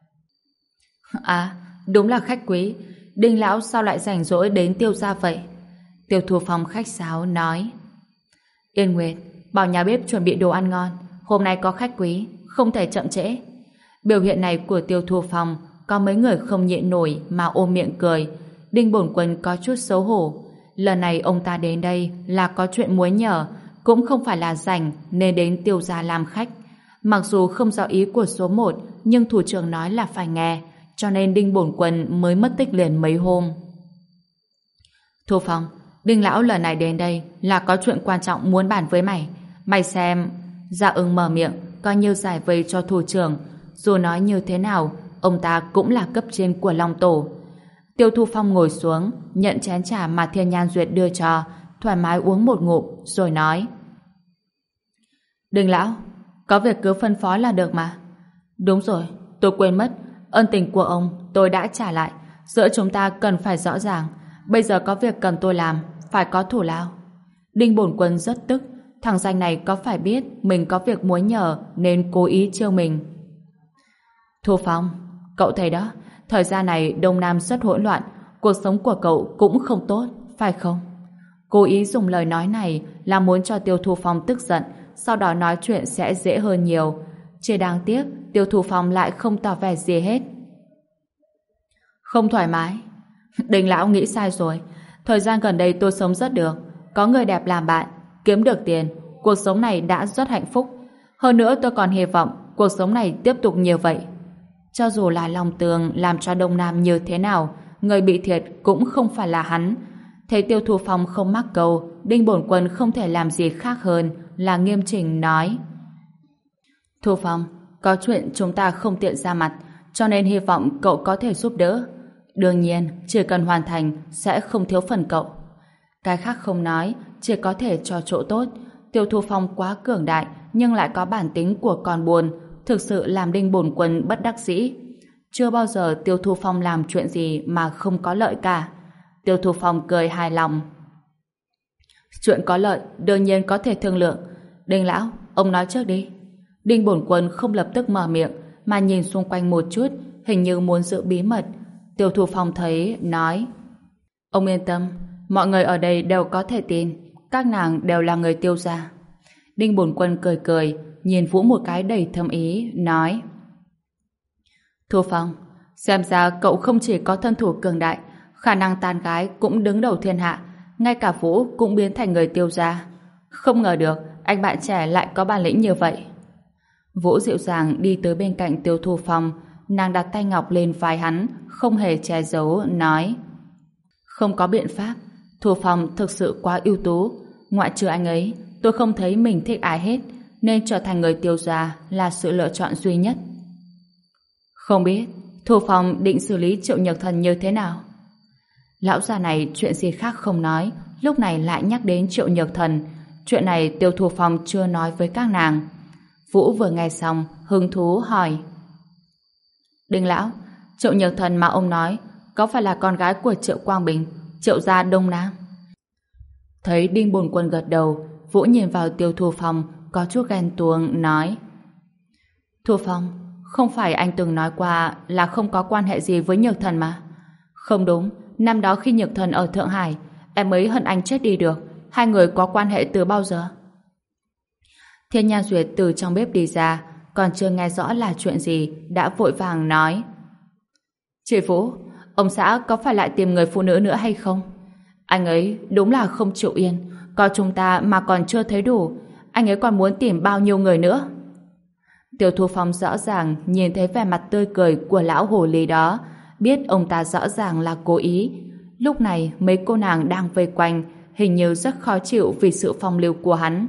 À, đúng là khách quý. Đinh lão sao lại rảnh rỗi đến Tiêu gia vậy? Tiêu Thu Phong khách sáo nói: Yên Nguyệt, bảo nhà bếp chuẩn bị đồ ăn ngon, hôm nay có khách quý, không thể chậm trễ. Biểu hiện này của Tiêu Thu Phong có mấy người không nhịn nổi mà ôm miệng cười. Đinh Bổn Quân có chút xấu hổ. Lần này ông ta đến đây là có chuyện muốn nhờ, cũng không phải là rảnh nên đến Tiêu gia làm khách. Mặc dù không rõ ý của số 1, nhưng thủ trưởng nói là phải nghe, cho nên Đinh Bổn Quân mới mất tích liền mấy hôm. Thu Phong, Đinh lão lần này đến đây là có chuyện quan trọng muốn bàn với mày. Mày xem. Dạ Ưng mở miệng, coi như giải vây cho thủ trưởng. Dù nói như thế nào, ông ta cũng là cấp trên của Long Tổ. Tiêu Thu Phong ngồi xuống, nhận chén trà mà Thiên Nhan Duyệt đưa cho, thoải mái uống một ngụm, rồi nói: Đinh lão, có việc cứ phân phó là được mà. Đúng rồi, tôi quên mất, ân tình của ông tôi đã trả lại. Giữa chúng ta cần phải rõ ràng. Bây giờ có việc cần tôi làm, phải có thủ lao. Đinh Bổn Quân rất tức, thằng danh này có phải biết mình có việc muốn nhờ nên cố ý trêu mình. Thu Phong, cậu thấy đó, thời gian này Đông Nam rất hỗn loạn, cuộc sống của cậu cũng không tốt, phải không? Cố ý dùng lời nói này là muốn cho Tiêu Thu Phong tức giận, sau đó nói chuyện sẽ dễ hơn nhiều. Chỉ đáng tiếc Tiêu Thu Phong lại không tỏ vẻ gì hết. Không thoải mái. Đinh lão nghĩ sai rồi. Thời gian gần đây tôi sống rất được, có người đẹp làm bạn, kiếm được tiền, cuộc sống này đã rất hạnh phúc. Hơn nữa tôi còn hy vọng cuộc sống này tiếp tục như vậy. Cho dù là Long Tường làm cho Đông Nam như thế nào, người bị thiệt cũng không phải là hắn. Thấy Tiêu Thu Phong không mắc câu, Đinh Bổn Quân không thể làm gì khác hơn là nghiêm chỉnh nói: Thu Phong, có chuyện chúng ta không tiện ra mặt, cho nên hy vọng cậu có thể giúp đỡ. Đương nhiên, chỉ cần hoàn thành sẽ không thiếu phần cậu. Cái khác không nói, chỉ có thể cho chỗ tốt. Tiêu Thu Phong quá cường đại nhưng lại có bản tính của con buồn, thực sự làm Đinh Bổn Quân bất đắc dĩ. Chưa bao giờ Tiêu Thu Phong làm chuyện gì mà không có lợi cả. Tiêu Thu Phong cười hài lòng. Chuyện có lợi đương nhiên có thể thương lượng. Đinh lão, ông nói trước đi. Đinh Bổn Quân không lập tức mở miệng mà nhìn xung quanh một chút, hình như muốn giữ bí mật. Tiêu Thu Phong thấy, nói: Ông yên tâm, mọi người ở đây đều có thể tin, các nàng đều là người Tiêu gia. Đinh Bổn Quân cười cười, nhìn Vũ một cái đầy thâm ý, nói: Thu Phong, xem ra cậu không chỉ có thân thủ cường đại, khả năng tán gái cũng đứng đầu thiên hạ, ngay cả Vũ cũng biến thành người Tiêu gia. Không ngờ được anh bạn trẻ lại có bản lĩnh như vậy. Vũ dịu dàng đi tới bên cạnh Tiêu Thu Phong, nàng đặt tay ngọc lên vai hắn, không hề che giấu, nói: Không có biện pháp, Thu Phong thực sự quá ưu tú, ngoại trừ anh ấy, tôi không thấy mình thích ai hết, nên trở thành người Tiêu gia là sự lựa chọn duy nhất. Không biết Thu Phong định xử lý Triệu Nhược Thần như thế nào? Lão già này chuyện gì khác không nói, lúc này lại nhắc đến Triệu Nhược Thần. Chuyện này Tiêu Thu Phong chưa nói với các nàng. Vũ vừa nghe xong, hứng thú hỏi: Đinh lão, Triệu Nhược Thần mà ông nói có phải là con gái của Triệu Quang Bình, Triệu gia Đông Nam? Thấy Đinh Bổn Quân gật đầu, Vũ nhìn vào Tiêu Thu Phong có chút ghen tuông, nói: Thu Phong, không phải anh từng nói qua là không có quan hệ gì với Nhược Thần mà? Không đúng, năm đó khi Nhược Thần ở Thượng Hải, em ấy hận anh chết đi được. Hai người có quan hệ từ bao giờ? Thiên Nhan Duyệt từ trong bếp đi ra, còn chưa nghe rõ là chuyện gì, đã vội vàng nói. Chị Vũ, ông xã có phải lại tìm người phụ nữ nữa hay không? Anh ấy đúng là không chịu yên, coi chúng ta mà còn chưa thấy đủ, anh ấy còn muốn tìm bao nhiêu người nữa? Tiêu Thu Phong rõ ràng nhìn thấy vẻ mặt tươi cười của lão hồ ly đó, biết ông ta rõ ràng là cố ý. Lúc này mấy cô nàng đang vây quanh, hình như rất khó chịu vì sự phong lưu của hắn.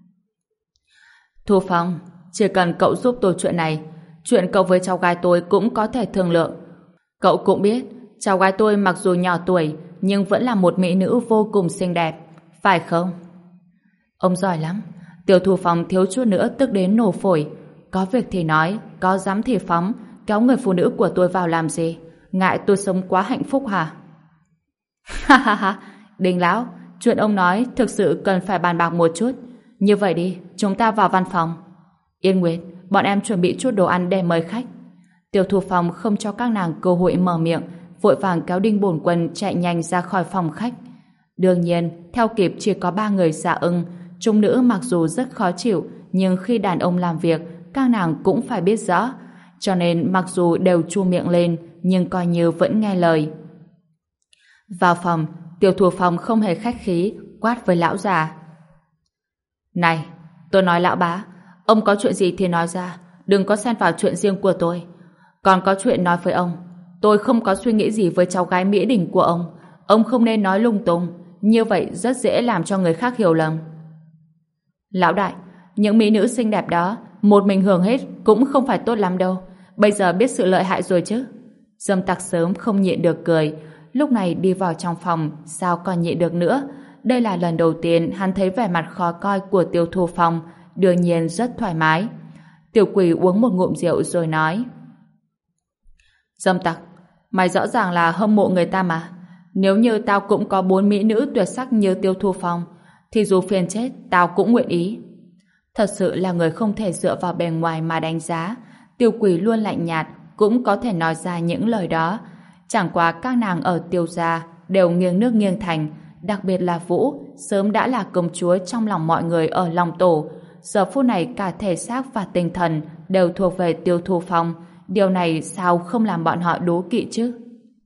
Thu Phong, chỉ cần cậu giúp tôi chuyện này, chuyện cậu với cháu gái tôi cũng có thể thương lượng. Cậu cũng biết, cháu gái tôi mặc dù nhỏ tuổi, nhưng vẫn là một mỹ nữ vô cùng xinh đẹp, phải không? Ông giỏi lắm. Tiêu Thu Phong thiếu chút nữa tức đến nổ phổi. Có việc thì nói, có dám thì phóng, kéo người phụ nữ của tôi vào làm gì? Ngại tôi sống quá hạnh phúc hả? Ha ha ha, Đinh lão, chuyện ông nói thực sự cần phải bàn bạc một chút. Như vậy đi, chúng ta vào văn phòng. Yên Nguyệt, bọn em chuẩn bị chút đồ ăn để mời khách. Tiêu Thu Phong không cho các nàng cơ hội mở miệng, vội vàng kéo Đinh Bổn Quân chạy nhanh ra khỏi phòng khách. Đương nhiên, theo kịp chỉ có 3 người Dạ Ưng. Chúng nữ mặc dù rất khó chịu, nhưng khi đàn ông làm việc, các nàng cũng phải biết rõ. Cho nên mặc dù đều chu miệng lên, nhưng coi như vẫn nghe lời. Vào phòng, Tiêu Thu Phong không hề khách khí, quát với lão già. Này, tôi nói lão bá, ông có chuyện gì thì nói ra, đừng có xen vào chuyện riêng của tôi. Còn có chuyện nói với ông, tôi không có suy nghĩ gì với cháu gái Mỹ Đình của ông không nên nói lung tung, như vậy rất dễ làm cho người khác hiểu lầm. Lão đại, những mỹ nữ xinh đẹp đó, một mình hưởng hết cũng không phải tốt lắm đâu, bây giờ biết sự lợi hại rồi chứ. Dâm Tặc sớm không nhịn được cười, lúc này đi vào trong phòng, sao còn nhịn được nữa. Đây là lần đầu tiên hắn thấy vẻ mặt khó coi của Tiêu Thu Phong, đương nhiên rất thoải mái. Tiểu Quỷ uống một ngụm rượu rồi nói. Dâm Tặc, mày rõ ràng là hâm mộ người ta mà. Nếu như tao cũng có 4 mỹ nữ tuyệt sắc như Tiêu Thu Phong, thì dù phiền chết, tao cũng nguyện ý. Thật sự là người không thể dựa vào bề ngoài mà đánh giá. Tiêu Quỷ luôn lạnh nhạt, cũng có thể nói ra những lời đó. Chẳng qua các nàng ở Tiêu gia đều nghiêng nước nghiêng thành, đặc biệt là Vũ, sớm đã là công chúa trong lòng mọi người ở Long Tổ. Giờ phút này cả thể xác và tinh thần đều thuộc về Tiêu Thu Phong. Điều này sao không làm bọn họ đố kỵ chứ?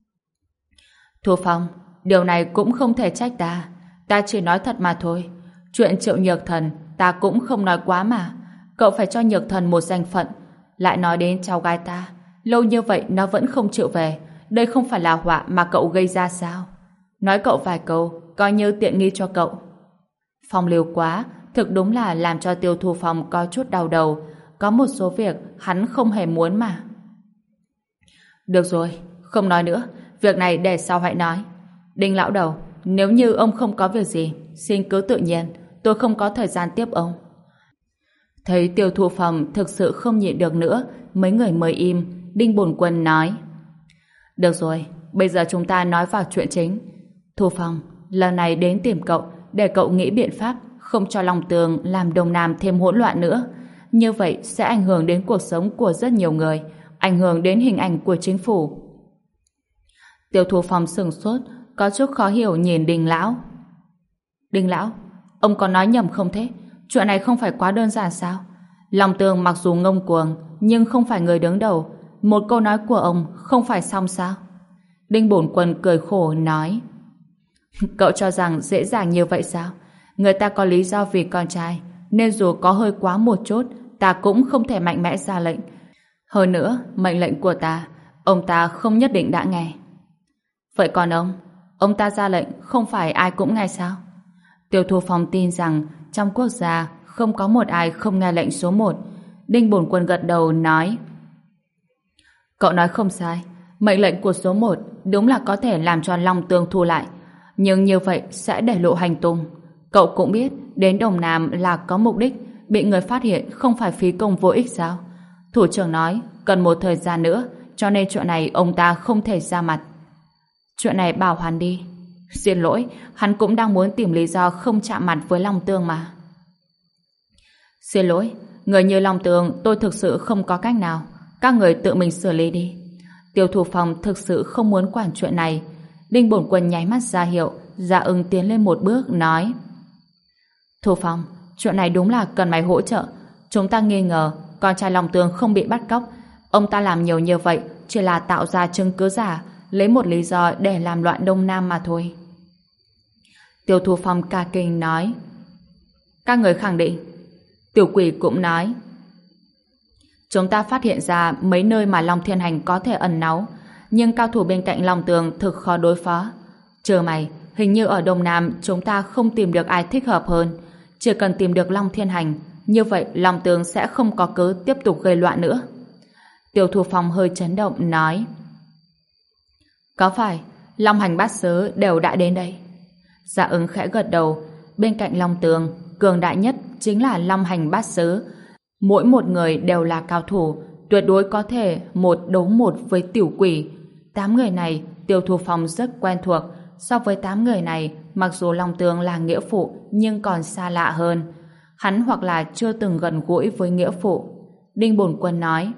Thu Phong, điều này cũng không thể trách ta. Ta chỉ nói thật mà thôi. Chuyện Triệu Nhược Thần ta cũng không nói quá mà. Cậu phải cho Nhược Thần một danh phận. Lại nói đến cháu gái ta, lâu như vậy nó vẫn không chịu về. Đây không phải là họa mà cậu gây ra sao? Nói cậu vài câu, coi như tiện nghi cho cậu. Phong lưu quá, thực đúng là làm cho Tiêu Thu Phong có chút đau đầu. Có một số việc hắn không hề muốn mà. Được rồi, không nói nữa. Việc này để sau hãy nói. Đinh lão đầu, nếu như ông không có việc gì, xin cứ tự nhiên, tôi không có thời gian tiếp ông. Thấy Tiêu Thu Phong thực sự không nhịn được nữa, mấy người mới im. Đinh Bổn Quân nói. Được rồi, bây giờ chúng ta nói vào chuyện chính. Thu Phong, lần này đến tìm cậu để cậu nghĩ biện pháp không cho Long Tường làm Đông Nam thêm hỗn loạn nữa. Như vậy sẽ ảnh hưởng đến cuộc sống của rất nhiều người, ảnh hưởng đến hình ảnh của chính phủ. Tiêu Thu Phong sửng sốt, có chút khó hiểu nhìn Đinh lão. Đinh lão, ông có nói nhầm không thế? Chuyện này không phải quá đơn giản sao? Long Tường mặc dù ngông cuồng, nhưng không phải người đứng đầu. Một câu nói của ông không phải xong sao? Đinh Bổn Quân cười khổ nói. Cậu cho rằng dễ dàng như vậy sao? Người ta có lý do vì con trai, nên dù có hơi quá một chút, ta cũng không thể mạnh mẽ ra lệnh. Hơn nữa, mệnh lệnh của ta, ông ta không nhất định đã nghe. Vậy còn ông ta ra lệnh không phải ai cũng nghe sao? Tiêu Thu Phong tin rằng trong quốc gia không có một ai không nghe lệnh số 1. Đinh Bổn Quân gật đầu nói. Cậu nói không sai, mệnh lệnh của số 1 đúng là có thể làm cho Long Tường thu lại, nhưng như vậy sẽ để lộ hành tung. Cậu cũng biết đến Đông Nam là có mục đích, bị người phát hiện không phải phí công vô ích sao? Thủ trưởng nói cần một thời gian nữa, cho nên chuyện này ông ta không thể ra mặt. Chuyện này bảo hắn đi. Xin lỗi, hắn cũng đang muốn tìm lý do không chạm mặt với Long Tường mà. Xin lỗi, người như Long Tường tôi thực sự không có cách nào. Các người tự mình xử lý đi. Tiêu Thu Phong thực sự không muốn quản chuyện này. Đinh Bổn Quân nháy mắt ra hiệu, Dạ Ưng tiến lên một bước nói. Thu Phong, chuyện này đúng là cần mày hỗ trợ. Chúng ta nghi ngờ con trai Long Tường không bị bắt cóc. Ông ta làm nhiều như vậy chỉ là tạo ra chứng cứ giả, lấy một lý do để làm loạn Đông Nam mà thôi. Tiêu Thu Phong ca kinh nói. Các người khẳng định. Tiểu Quỷ cũng nói. Chúng ta phát hiện ra mấy nơi mà Long Thiên Hành có thể ẩn náu, nhưng cao thủ bên cạnh Long Tường thực khó đối phó. Chờ mày, hình như ở Đông Nam chúng ta không tìm được ai thích hợp hơn. Chỉ cần tìm được Long Thiên Hành, như vậy Long Tường sẽ không có cớ tiếp tục gây loạn nữa. Tiêu Thu Phong hơi chấn động nói. Có phải Long Hành Bát Sớ đều đã đến đây? Dạ Ứng khẽ gật đầu. Bên cạnh Long Tường, cường đại nhất chính là Long Hành Bát Sớ. Mỗi một người đều là cao thủ, tuyệt đối có thể 1-1 với Tiểu Quỷ. 8 người này Tiêu Thu Phong rất quen thuộc. So với 8 người này, mặc dù Long Tường là nghĩa phụ nhưng còn xa lạ hơn. Hắn hoặc là chưa từng gần gũi với nghĩa phụ. Đinh Bổn Quân nói.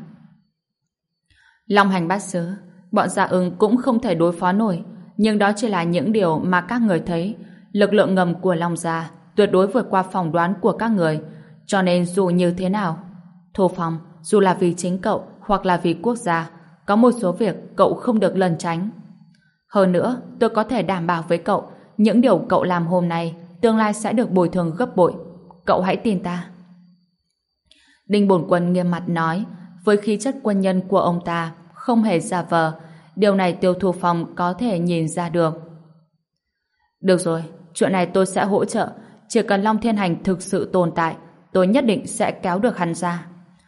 Long Hành Bát Sớ, bọn Dạ Ứng cũng không thể đối phó nổi, nhưng đó chỉ là những điều mà các người thấy. Lực lượng ngầm của Long gia tuyệt đối vượt qua phỏng đoán của các người, cho nên dù như thế nào, Thu Phong, dù là vì chính cậu hoặc là vì quốc gia, có một số việc cậu không được lẩn tránh. Hơn nữa, tôi có thể đảm bảo với cậu, những điều cậu làm hôm nay tương lai sẽ được bồi thường gấp bội. Cậu hãy tin ta. Đinh Bổn Quân nghiêm mặt nói, với khí chất quân nhân của ông ta không hề giả vờ. Điều này Tiêu Thu Phong có thể nhìn ra được. Được rồi, chuyện này tôi sẽ hỗ trợ. Chỉ cần Long Thiên Hành thực sự tồn tại, tôi nhất định sẽ kéo được hắn ra.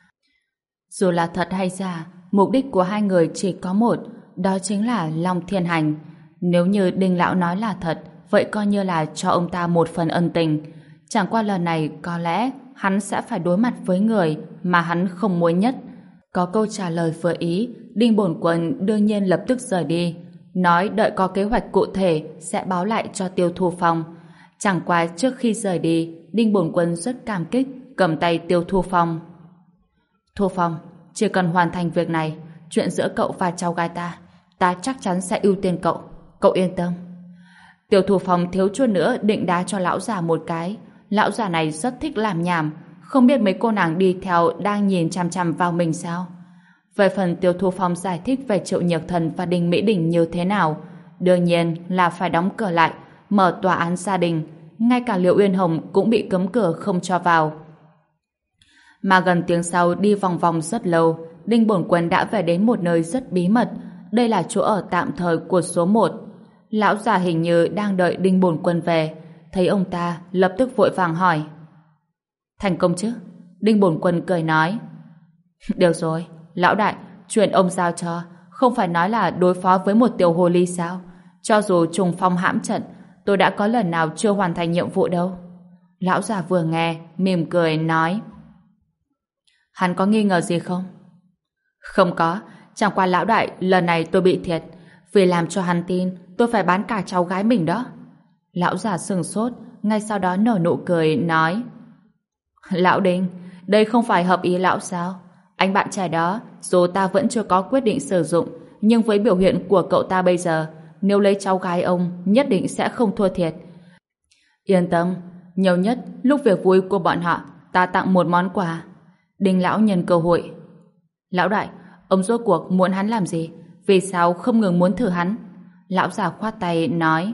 Dù là thật hay giả, mục đích của hai người chỉ có một, đó chính là Long Thiên Hành. Nếu như Đinh Lão nói là thật, vậy coi như là cho ông ta một phần ân tình. Chẳng qua lần này có lẽ hắn sẽ phải đối mặt với người mà hắn không muốn nhất. Có câu trả lời vừa ý, Đinh Bổn Quân đương nhiên lập tức rời đi, nói đợi có kế hoạch cụ thể sẽ báo lại cho Tiêu Thu Phong. Chẳng qua trước khi rời đi, Đinh Bổn Quân rất cảm kích, cầm tay Tiêu Thu Phong. Thu Phong, chỉ cần hoàn thành việc này, chuyện giữa cậu và cháu gái ta chắc chắn sẽ ưu tiên cậu. Cậu yên tâm. Tiêu Thu Phong thiếu chút nữa định đá cho lão già một cái. Lão già này rất thích làm nhảm, không biết mấy cô nàng đi theo đang nhìn chằm chằm vào mình sao. Về phần Tiêu Thu Phong giải thích về Triệu Nhược Thần và Đinh Mỹ Đình như thế nào, đương nhiên là phải đóng cửa lại, mở tòa án gia đình. Ngay cả Liệu Uyên Hồng cũng bị cấm cửa không cho vào. Mà gần tiếng sau đi vòng vòng rất lâu, Đinh Bổn Quân đã về đến một nơi rất bí mật. Đây là chỗ ở tạm thời của số 1. Lão già hình như đang đợi Đinh Bổn Quân về. Thấy ông ta, lập tức vội vàng hỏi. Thành công chứ? Đinh Bổn Quân cười nói. Được rồi, lão đại, chuyện ông giao cho, không phải nói là đối phó với một tiểu hồ ly sao? Cho dù trùng phong hãm trận, tôi đã có lần nào chưa hoàn thành nhiệm vụ đâu. Lão già vừa nghe, mỉm cười nói. Hắn có nghi ngờ gì không? Không có, chẳng qua lão đại, lần này tôi bị thiệt. Vì làm cho hắn tin, tôi phải bán cả cháu gái mình đó. Lão già sừng sốt, ngay sau đó nở nụ cười, nói. Lão Đinh, đây không phải hợp ý lão sao? Anh bạn trẻ đó, dù ta vẫn chưa có quyết định sử dụng, nhưng với biểu hiện của cậu ta bây giờ, nếu lấy cháu gái ông, nhất định sẽ không thua thiệt. Yên tâm, nhiều nhất, lúc việc vui của bọn họ, ta tặng một món quà. Đinh lão nhân cơ hội. Lão đại, ông rốt cuộc muốn hắn làm gì? Vì sao không ngừng muốn thử hắn? Lão già khoát tay, nói.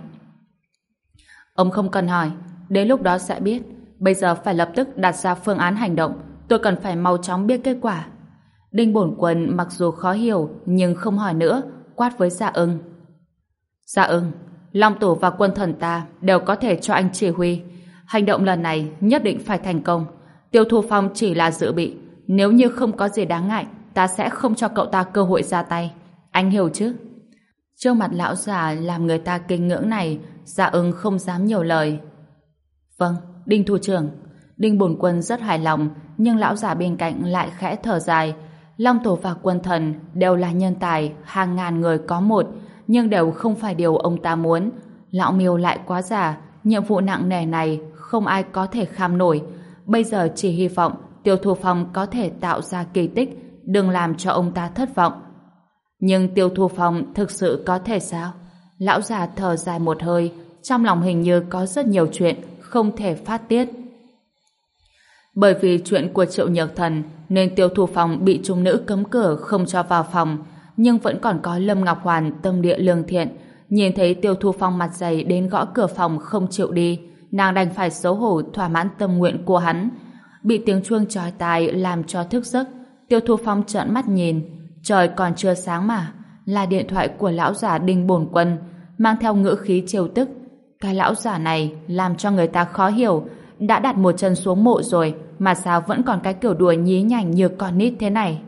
Ông không cần hỏi, đến lúc đó sẽ biết. Bây giờ phải lập tức đặt ra phương án hành động. Tôi cần phải mau chóng biết kết quả. Đinh Bổn Quân mặc dù khó hiểu, nhưng không hỏi nữa, quát với Dạ Ưng. Dạ Ưng, Long Tổ và quân thần ta đều có thể cho anh chỉ huy. Hành động lần này nhất định phải thành công. Tiêu Thu Phong chỉ là dự bị. Nếu như không có gì đáng ngại, ta sẽ không cho cậu ta cơ hội ra tay. Anh hiểu chứ? Trước mặt lão già làm người ta kinh ngưỡng này, Dạ Ưng không dám nhiều lời. Vâng, Đinh thủ trưởng. Đinh Bổn Quân rất hài lòng, nhưng lão già bên cạnh lại khẽ thở dài. Long Tổ và quân thần đều là nhân tài, hàng ngàn người có một, nhưng đều không phải điều ông ta muốn. Lão Miêu lại quá già, nhiệm vụ nặng nề này không ai có thể kham nổi. Bây giờ chỉ hy vọng Tiêu Thu Phong có thể tạo ra kỳ tích, đừng làm cho ông ta thất vọng. Nhưng Tiêu Thu Phong thực sự có thể sao? Lão già thở dài một hơi, trong lòng hình như có rất nhiều chuyện không thể phát tiết. Bởi vì chuyện của Triệu Nhược Thần nên Tiêu Thu Phong bị chúng nữ cấm cửa không cho vào phòng, nhưng vẫn còn có Lâm Ngọc Hoàn tâm địa lương thiện. Nhìn thấy Tiêu Thu Phong mặt dày đến gõ cửa phòng không chịu đi, nàng đành phải xấu hổ thỏa mãn tâm nguyện của hắn. Bị tiếng chuông chói tai làm cho thức giấc, Tiêu Thu Phong trợn mắt nhìn, trời còn chưa sáng mà, là điện thoại của lão già Đinh Bổn Quân, mang theo ngữ khí trêu tức. Cái lão già này làm cho người ta khó hiểu, đã đặt một chân xuống mộ rồi mà sao vẫn còn cái kiểu đùa nhí nhảnh như con nít thế này.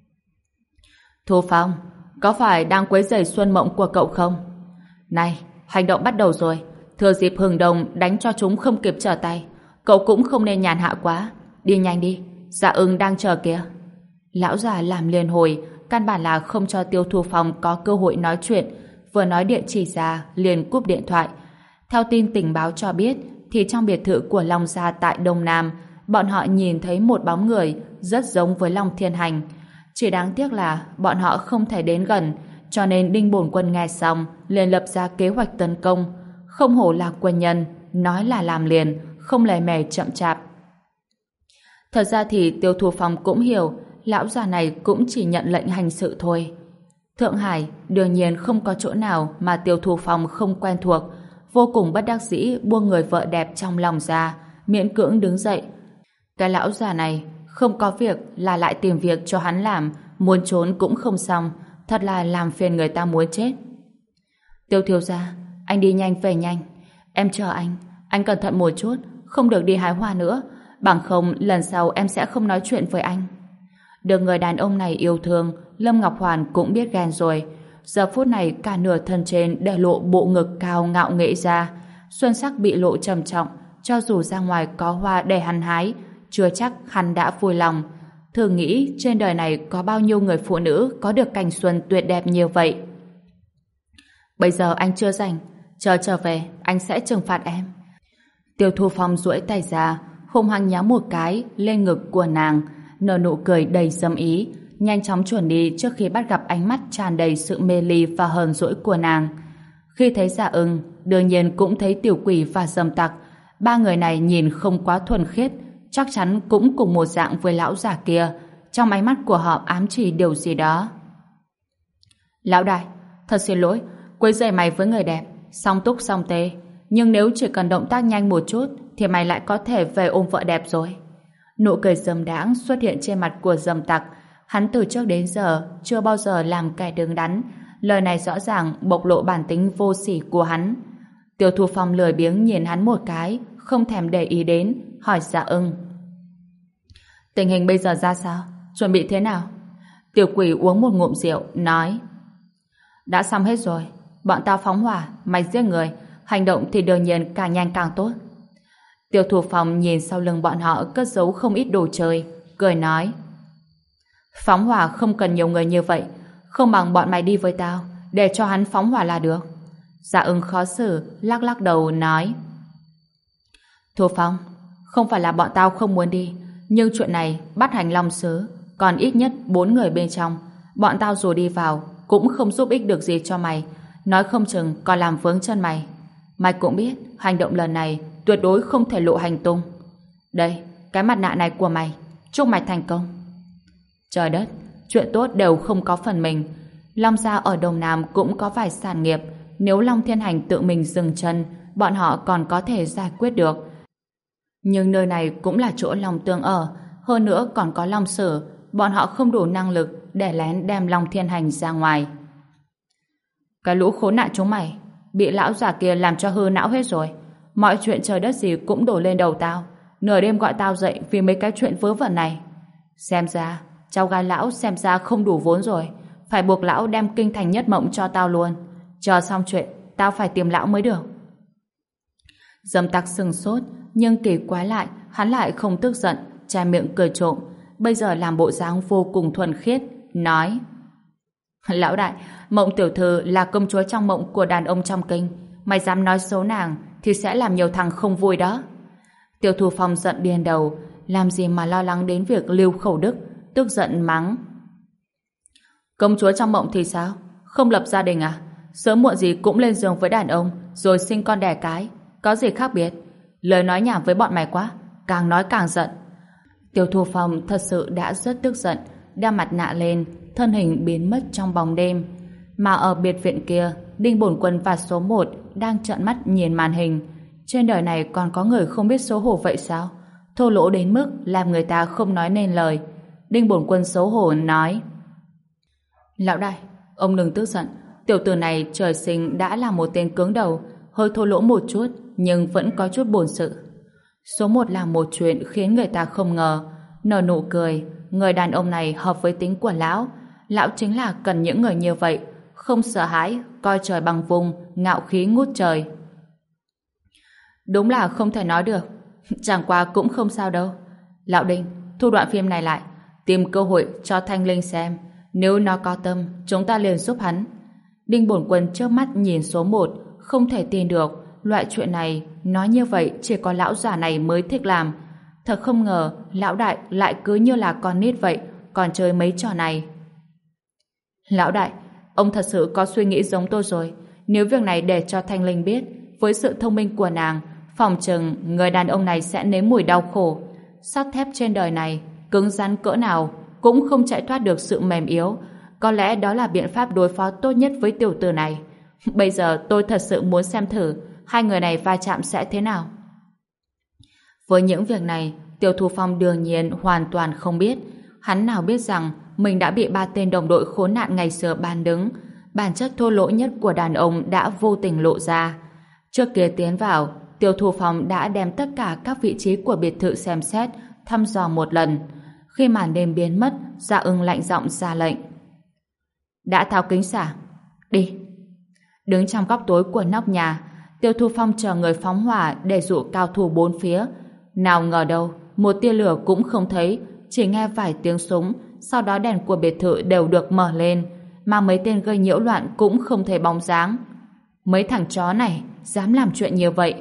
Thu Phong, có phải đang quấy rầy xuân mộng của cậu không? Này, hành động bắt đầu rồi, thừa dịp hừng đông đánh cho chúng không kịp trở tay, cậu cũng không nên nhàn hạ quá, đi nhanh đi, Dạ Ưng đang chờ kìa. Lão già làm liền hồi, căn bản là không cho Tiêu Thu Phong có cơ hội nói chuyện, vừa nói địa chỉ ra liền cúp điện thoại. Theo tin tình báo cho biết, thì trong biệt thự của Long Gia tại Đông Nam, bọn họ nhìn thấy một bóng người rất giống với Long Thiên Hành. Chỉ đáng tiếc là bọn họ không thể đến gần, cho nên Đinh Bổn Quân nghe xong liền lập ra kế hoạch tấn công. Không hổ là quân nhân, nói là làm liền, không lề mề chậm chạp. Thật ra thì Tiêu Thu Phong cũng hiểu, lão già này cũng chỉ nhận lệnh hành sự thôi. Thượng Hải đương nhiên không có chỗ nào mà Tiêu Thu Phong không quen thuộc, vô cùng bất đắc dĩ buông người vợ đẹp trong lòng ra, miễn cưỡng đứng dậy. Cái lão già này không có việc là lại tìm việc cho hắn làm, muốn trốn cũng không xong, thật là làm phiền người ta muốn chết. Tiêu thiếu gia, anh đi nhanh về nhanh, em chờ anh cẩn thận một chút, không được đi hái hoa nữa, bằng không lần sau em sẽ không nói chuyện với anh. Được người đàn ông này yêu thương, Lâm Ngọc Hoàn cũng biết ghen rồi. Giờ phút này cả nửa thân trên để lộ bộ ngực cao ngạo nghễ ra, xuân sắc bị lộ trầm trọng, cho dù ra ngoài có hoa để hắn hái, chưa chắc hắn đã vui lòng. Thử nghĩ trên đời này có bao nhiêu người phụ nữ có được cảnh xuân tuyệt đẹp như vậy. Bây giờ anh chưa rảnh, chờ trở về anh sẽ trừng phạt em. Tiêu Thu Phong duỗi tay ra, hung hăng nhắm một cái lên ngực của nàng, nở nụ cười đầy dâm ý, nhanh chóng chuẩn đi trước khi bắt gặp ánh mắt tràn đầy sự mê ly và hờn dỗi của nàng. Khi thấy Dạ Ưng, đương nhiên cũng thấy Tiểu Quỷ và Dâm Tặc. Ba người này nhìn không quá thuần khiết, chắc chắn cũng cùng một dạng với lão già kia. Trong ánh mắt của họ ám chỉ điều gì đó. Lão đại, thật xin lỗi, quấy rầy mày với người đẹp, song túc song tê. Nhưng nếu chỉ cần động tác nhanh một chút, thì mày lại có thể về ôm vợ đẹp rồi. Nụ cười dâm đãng xuất hiện trên mặt của Dâm Tặc. Hắn từ trước đến giờ chưa bao giờ làm kẻ đứng đắn. Lời này rõ ràng bộc lộ bản tính vô sỉ của hắn. Tiêu Thu Phong lười biếng nhìn hắn một cái, không thèm để ý đến, hỏi Dạ Ưng. Tình hình bây giờ ra sao? Chuẩn bị thế nào? Tiểu Quỷ uống một ngụm rượu, nói: đã xong hết rồi. Bọn tao phóng hỏa, mày giết người, hành động thì đương nhiên càng nhanh càng tốt. Tiêu Thu Phong nhìn sau lưng bọn họ cất giấu không ít đồ chơi, cười nói: phóng hỏa không cần nhiều người như vậy, không bằng bọn mày đi với tao, để cho hắn phóng hỏa là được. Dạ Ưng khó xử, lắc lắc đầu nói: Thu Phong, không phải là bọn tao không muốn đi, nhưng chuyện này bắt hành long sứ, còn ít nhất 4 người bên trong, bọn tao dù đi vào cũng không giúp ích được gì cho mày, nói không chừng còn làm vướng chân mày. Mày cũng biết, hành động lần này tuyệt đối không thể lộ hành tung. Đây, cái mặt nạ này của mày, chúc mày thành công. Trời đất, chuyện tốt đều không có phần mình. Long gia ở Đông Nam cũng có vài sản nghiệp, nếu Long Thiên Hành tự mình dừng chân, bọn họ còn có thể giải quyết được. Nhưng nơi này cũng là chỗ Long Tương ở, hơn nữa còn có Long Sử, bọn họ không đủ năng lực để lén đem Long Thiên Hành ra ngoài. Cái lũ khốn nạn chúng mày, bị lão già kia làm cho hư não hết rồi. Mọi chuyện trời đất gì cũng đổ lên đầu tao, nửa đêm gọi tao dậy vì mấy cái chuyện vớ vẩn này. Xem ra cháu gái lão xem ra không đủ vốn rồi, phải buộc lão đem kinh thành nhất mộng cho tao luôn. Chờ xong chuyện tao phải tìm lão mới được. Dâm Tặc sừng sốt, nhưng kỳ quái lại hắn lại không tức giận, che miệng cười trộm, bây giờ làm bộ dáng vô cùng thuần khiết, nói: lão đại, Mộng tiểu thư là công chúa trong mộng của đàn ông trong kinh, mày dám nói xấu nàng thì sẽ làm nhiều thằng không vui đó. Tiêu Thu Phong giận điên đầu, làm gì mà lo lắng đến việc Lưu Khẩu Đức, tức giận mắng: công chúa trong mộng thì sao? Không lập gia đình à? Sớm muộn gì cũng lên giường với đàn ông rồi sinh con đẻ cái, có gì khác biệt? Lời nói nhảm với bọn mày quá, càng nói càng giận. Tiêu Thu Phong thật sự đã rất tức giận, đeo mặt nạ lên, thân hình biến mất trong bóng đêm. Mà ở biệt viện kia, Đinh Bổn Quân và số 1 đang trợn mắt nhìn màn hình. Trên đời này còn có người không biết xấu hổ vậy sao? Thô lỗ đến mức làm người ta không nói nên lời. Đinh Bổn Quân xấu hổ nói: Lão đại, ông đừng tức giận. Tiểu tử này trời sinh đã là một tên cứng đầu, hơi thô lỗ một chút, nhưng vẫn có chút bổn sự. Số 1 là một chuyện khiến người ta không ngờ. Nở nụ cười, người đàn ông này hợp với tính của lão. Lão chính là cần những người như vậy, không sợ hãi, coi trời bằng vùng, ngạo khí ngút trời. Đúng là không thể nói được. Chẳng qua cũng không sao đâu. Lão Đinh, thu đoạn phim này lại, tìm cơ hội cho Thanh Linh xem. Nếu nó có tâm, chúng ta liền giúp hắn. Đinh Bổn Quân chớp mắt nhìn số 1, không thể tin được. Loại chuyện này, nói như vậy chỉ có lão già này mới thích làm. Thật không ngờ, lão đại lại cứ như là con nít vậy, còn chơi mấy trò này. Lão đại, ông thật sự có suy nghĩ giống tôi rồi. Nếu việc này để cho Thanh Linh biết, với sự thông minh của nàng, phòng chừng người đàn ông này sẽ nếm mùi đau khổ. Sắt thép trên đời này, cứng rắn cỡ nào, cũng không chạy thoát được sự mềm yếu. Có lẽ đó là biện pháp đối phó tốt nhất với tiểu tử này. Bây giờ tôi thật sự muốn xem thử hai người này va chạm sẽ thế nào. Với những việc này, Tiêu Thu Phong đương nhiên hoàn toàn không biết. Hắn nào biết rằng mình đã bị 3 tên đồng đội khốn nạn ngày xưa bàn đứng. Bản chất thô lỗ nhất của đàn ông đã vô tình lộ ra. Trước kia tiến vào, Tiêu Thu Phong đã đem tất cả các vị trí của biệt thự xem xét, thăm dò một lần. Khi màn đêm biến mất, Dạ Ưng lạnh giọng ra lệnh. Đã tháo kính xả, đi. Đứng trong góc tối của nóc nhà, Tiêu Thu Phong chờ người phóng hỏa để dụ cao thủ bốn phía. Nào ngờ đâu, một tia lửa cũng không thấy, chỉ nghe vài tiếng súng, sau đó đèn của biệt thự đều được mở lên, mà mấy tên gây nhiễu loạn cũng không thấy bóng dáng. Mấy thằng chó này dám làm chuyện như vậy.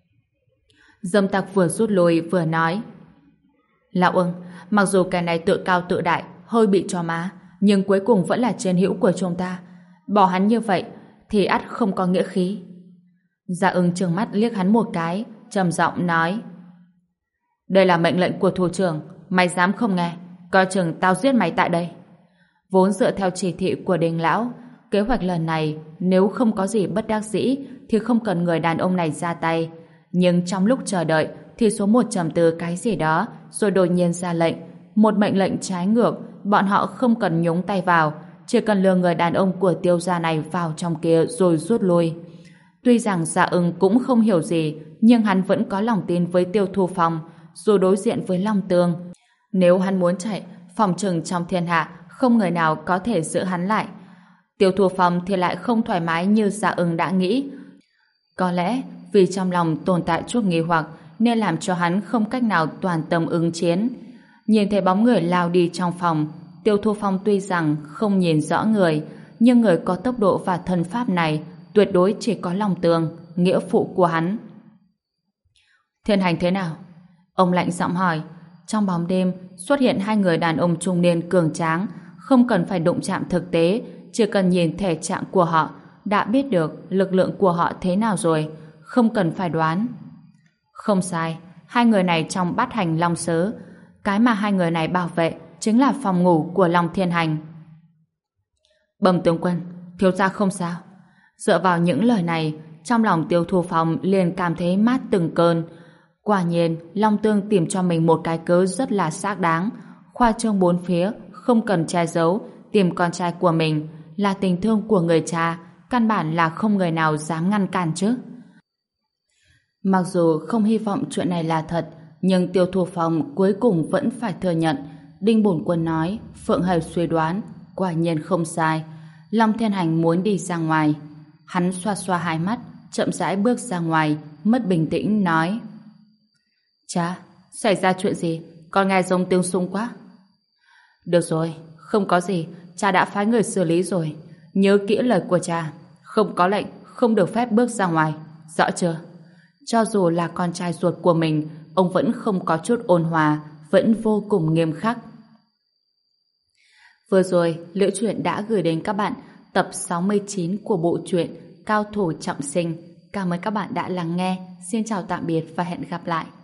Dâm Tặc vừa rút lui vừa nói: Lão Ưng, mặc dù cái này tự cao tự đại, hơi bị chó má, nhưng cuối cùng vẫn là chiến hữu của chúng ta. Bỏ hắn như vậy thì ắt không có nghĩa khí. Dạ Ưng trừng mắt liếc hắn một cái, trầm giọng nói: Đây là mệnh lệnh của thủ trưởng, mày dám không nghe, coi chừng tao giết mày tại đây. Vốn dựa theo chỉ thị của Đinh lão, kế hoạch lần này nếu không có gì bất đắc dĩ thì không cần người đàn ông này ra tay. Nhưng trong lúc chờ đợi thì số 1 trầm tư cái gì đó rồi đột nhiên ra lệnh. Một mệnh lệnh trái ngược, bọn họ không cần nhúng tay vào, chỉ cần lừa người đàn ông của Tiêu gia này vào trong kia rồi rút lui. Tuy rằng Dạ Ưng cũng không hiểu gì, nhưng hắn vẫn có lòng tin với Tiêu Thu Phong, dù đối diện với Long Tương. Nếu hắn muốn chạy, phòng chừng trong thiên hạ không người nào có thể giữ hắn lại. Tiêu Thu Phong thì lại không thoải mái như Dạ Ưng đã nghĩ. Có lẽ vì trong lòng tồn tại chút nghi hoặc nên làm cho hắn không cách nào toàn tâm ứng chiến. Nhìn thấy bóng người lao đi trong phòng, Tiêu Thu Phong tuy rằng không nhìn rõ người, nhưng người có tốc độ và thân pháp này tuyệt đối chỉ có Long Tương, nghĩa phụ của hắn. Thiên Hành thế nào? Ông lạnh giọng hỏi. Trong bóng đêm xuất hiện hai người đàn ông trung niên cường tráng, không cần phải đụng chạm thực tế, chỉ cần nhìn thể trạng của họ đã biết được lực lượng của họ thế nào rồi, không cần phải đoán. Không sai, hai người này trong Bát Hành Long Sớ, cái mà hai người này bảo vệ chính là phòng ngủ của Long Thiên Hành. Bẩm tướng quân, thiếu gia không sao. Dựa vào những lời này, trong lòng Tiêu Thu Phong liền cảm thấy mát từng cơn. Quả nhiên, Long Tương tìm cho mình một cái cớ rất là xác đáng. Khoa trương bốn phía, không cần che giấu, tìm con trai của mình là tình thương của người cha, căn bản là không người nào dám ngăn cản chứ. Mặc dù không hy vọng chuyện này là thật, nhưng Tiêu Thu Phong cuối cùng vẫn phải thừa nhận. Đinh Bổn Quân nói, Phượng Hề suy đoán, quả nhiên không sai. Long Thiên Hành muốn đi ra ngoài. Hắn xoa xoa hai mắt, chậm rãi bước ra ngoài, mất bình tĩnh nói: Cha, xảy ra chuyện gì? Con nghe giống tiếng súng quá. Được rồi, không có gì, cha đã phái người xử lý rồi. Nhớ kỹ lời của cha, không có lệnh, không được phép bước ra ngoài, rõ chưa? Cho dù là con trai ruột của mình, ông vẫn không có chút ôn hòa, vẫn vô cùng nghiêm khắc. Vừa rồi, Liễu Chuyện đã gửi đến các bạn tập 69 của bộ truyện Cao Thủ Trọng Sinh. Cảm ơn các bạn đã lắng nghe. Xin chào tạm biệt và hẹn gặp lại.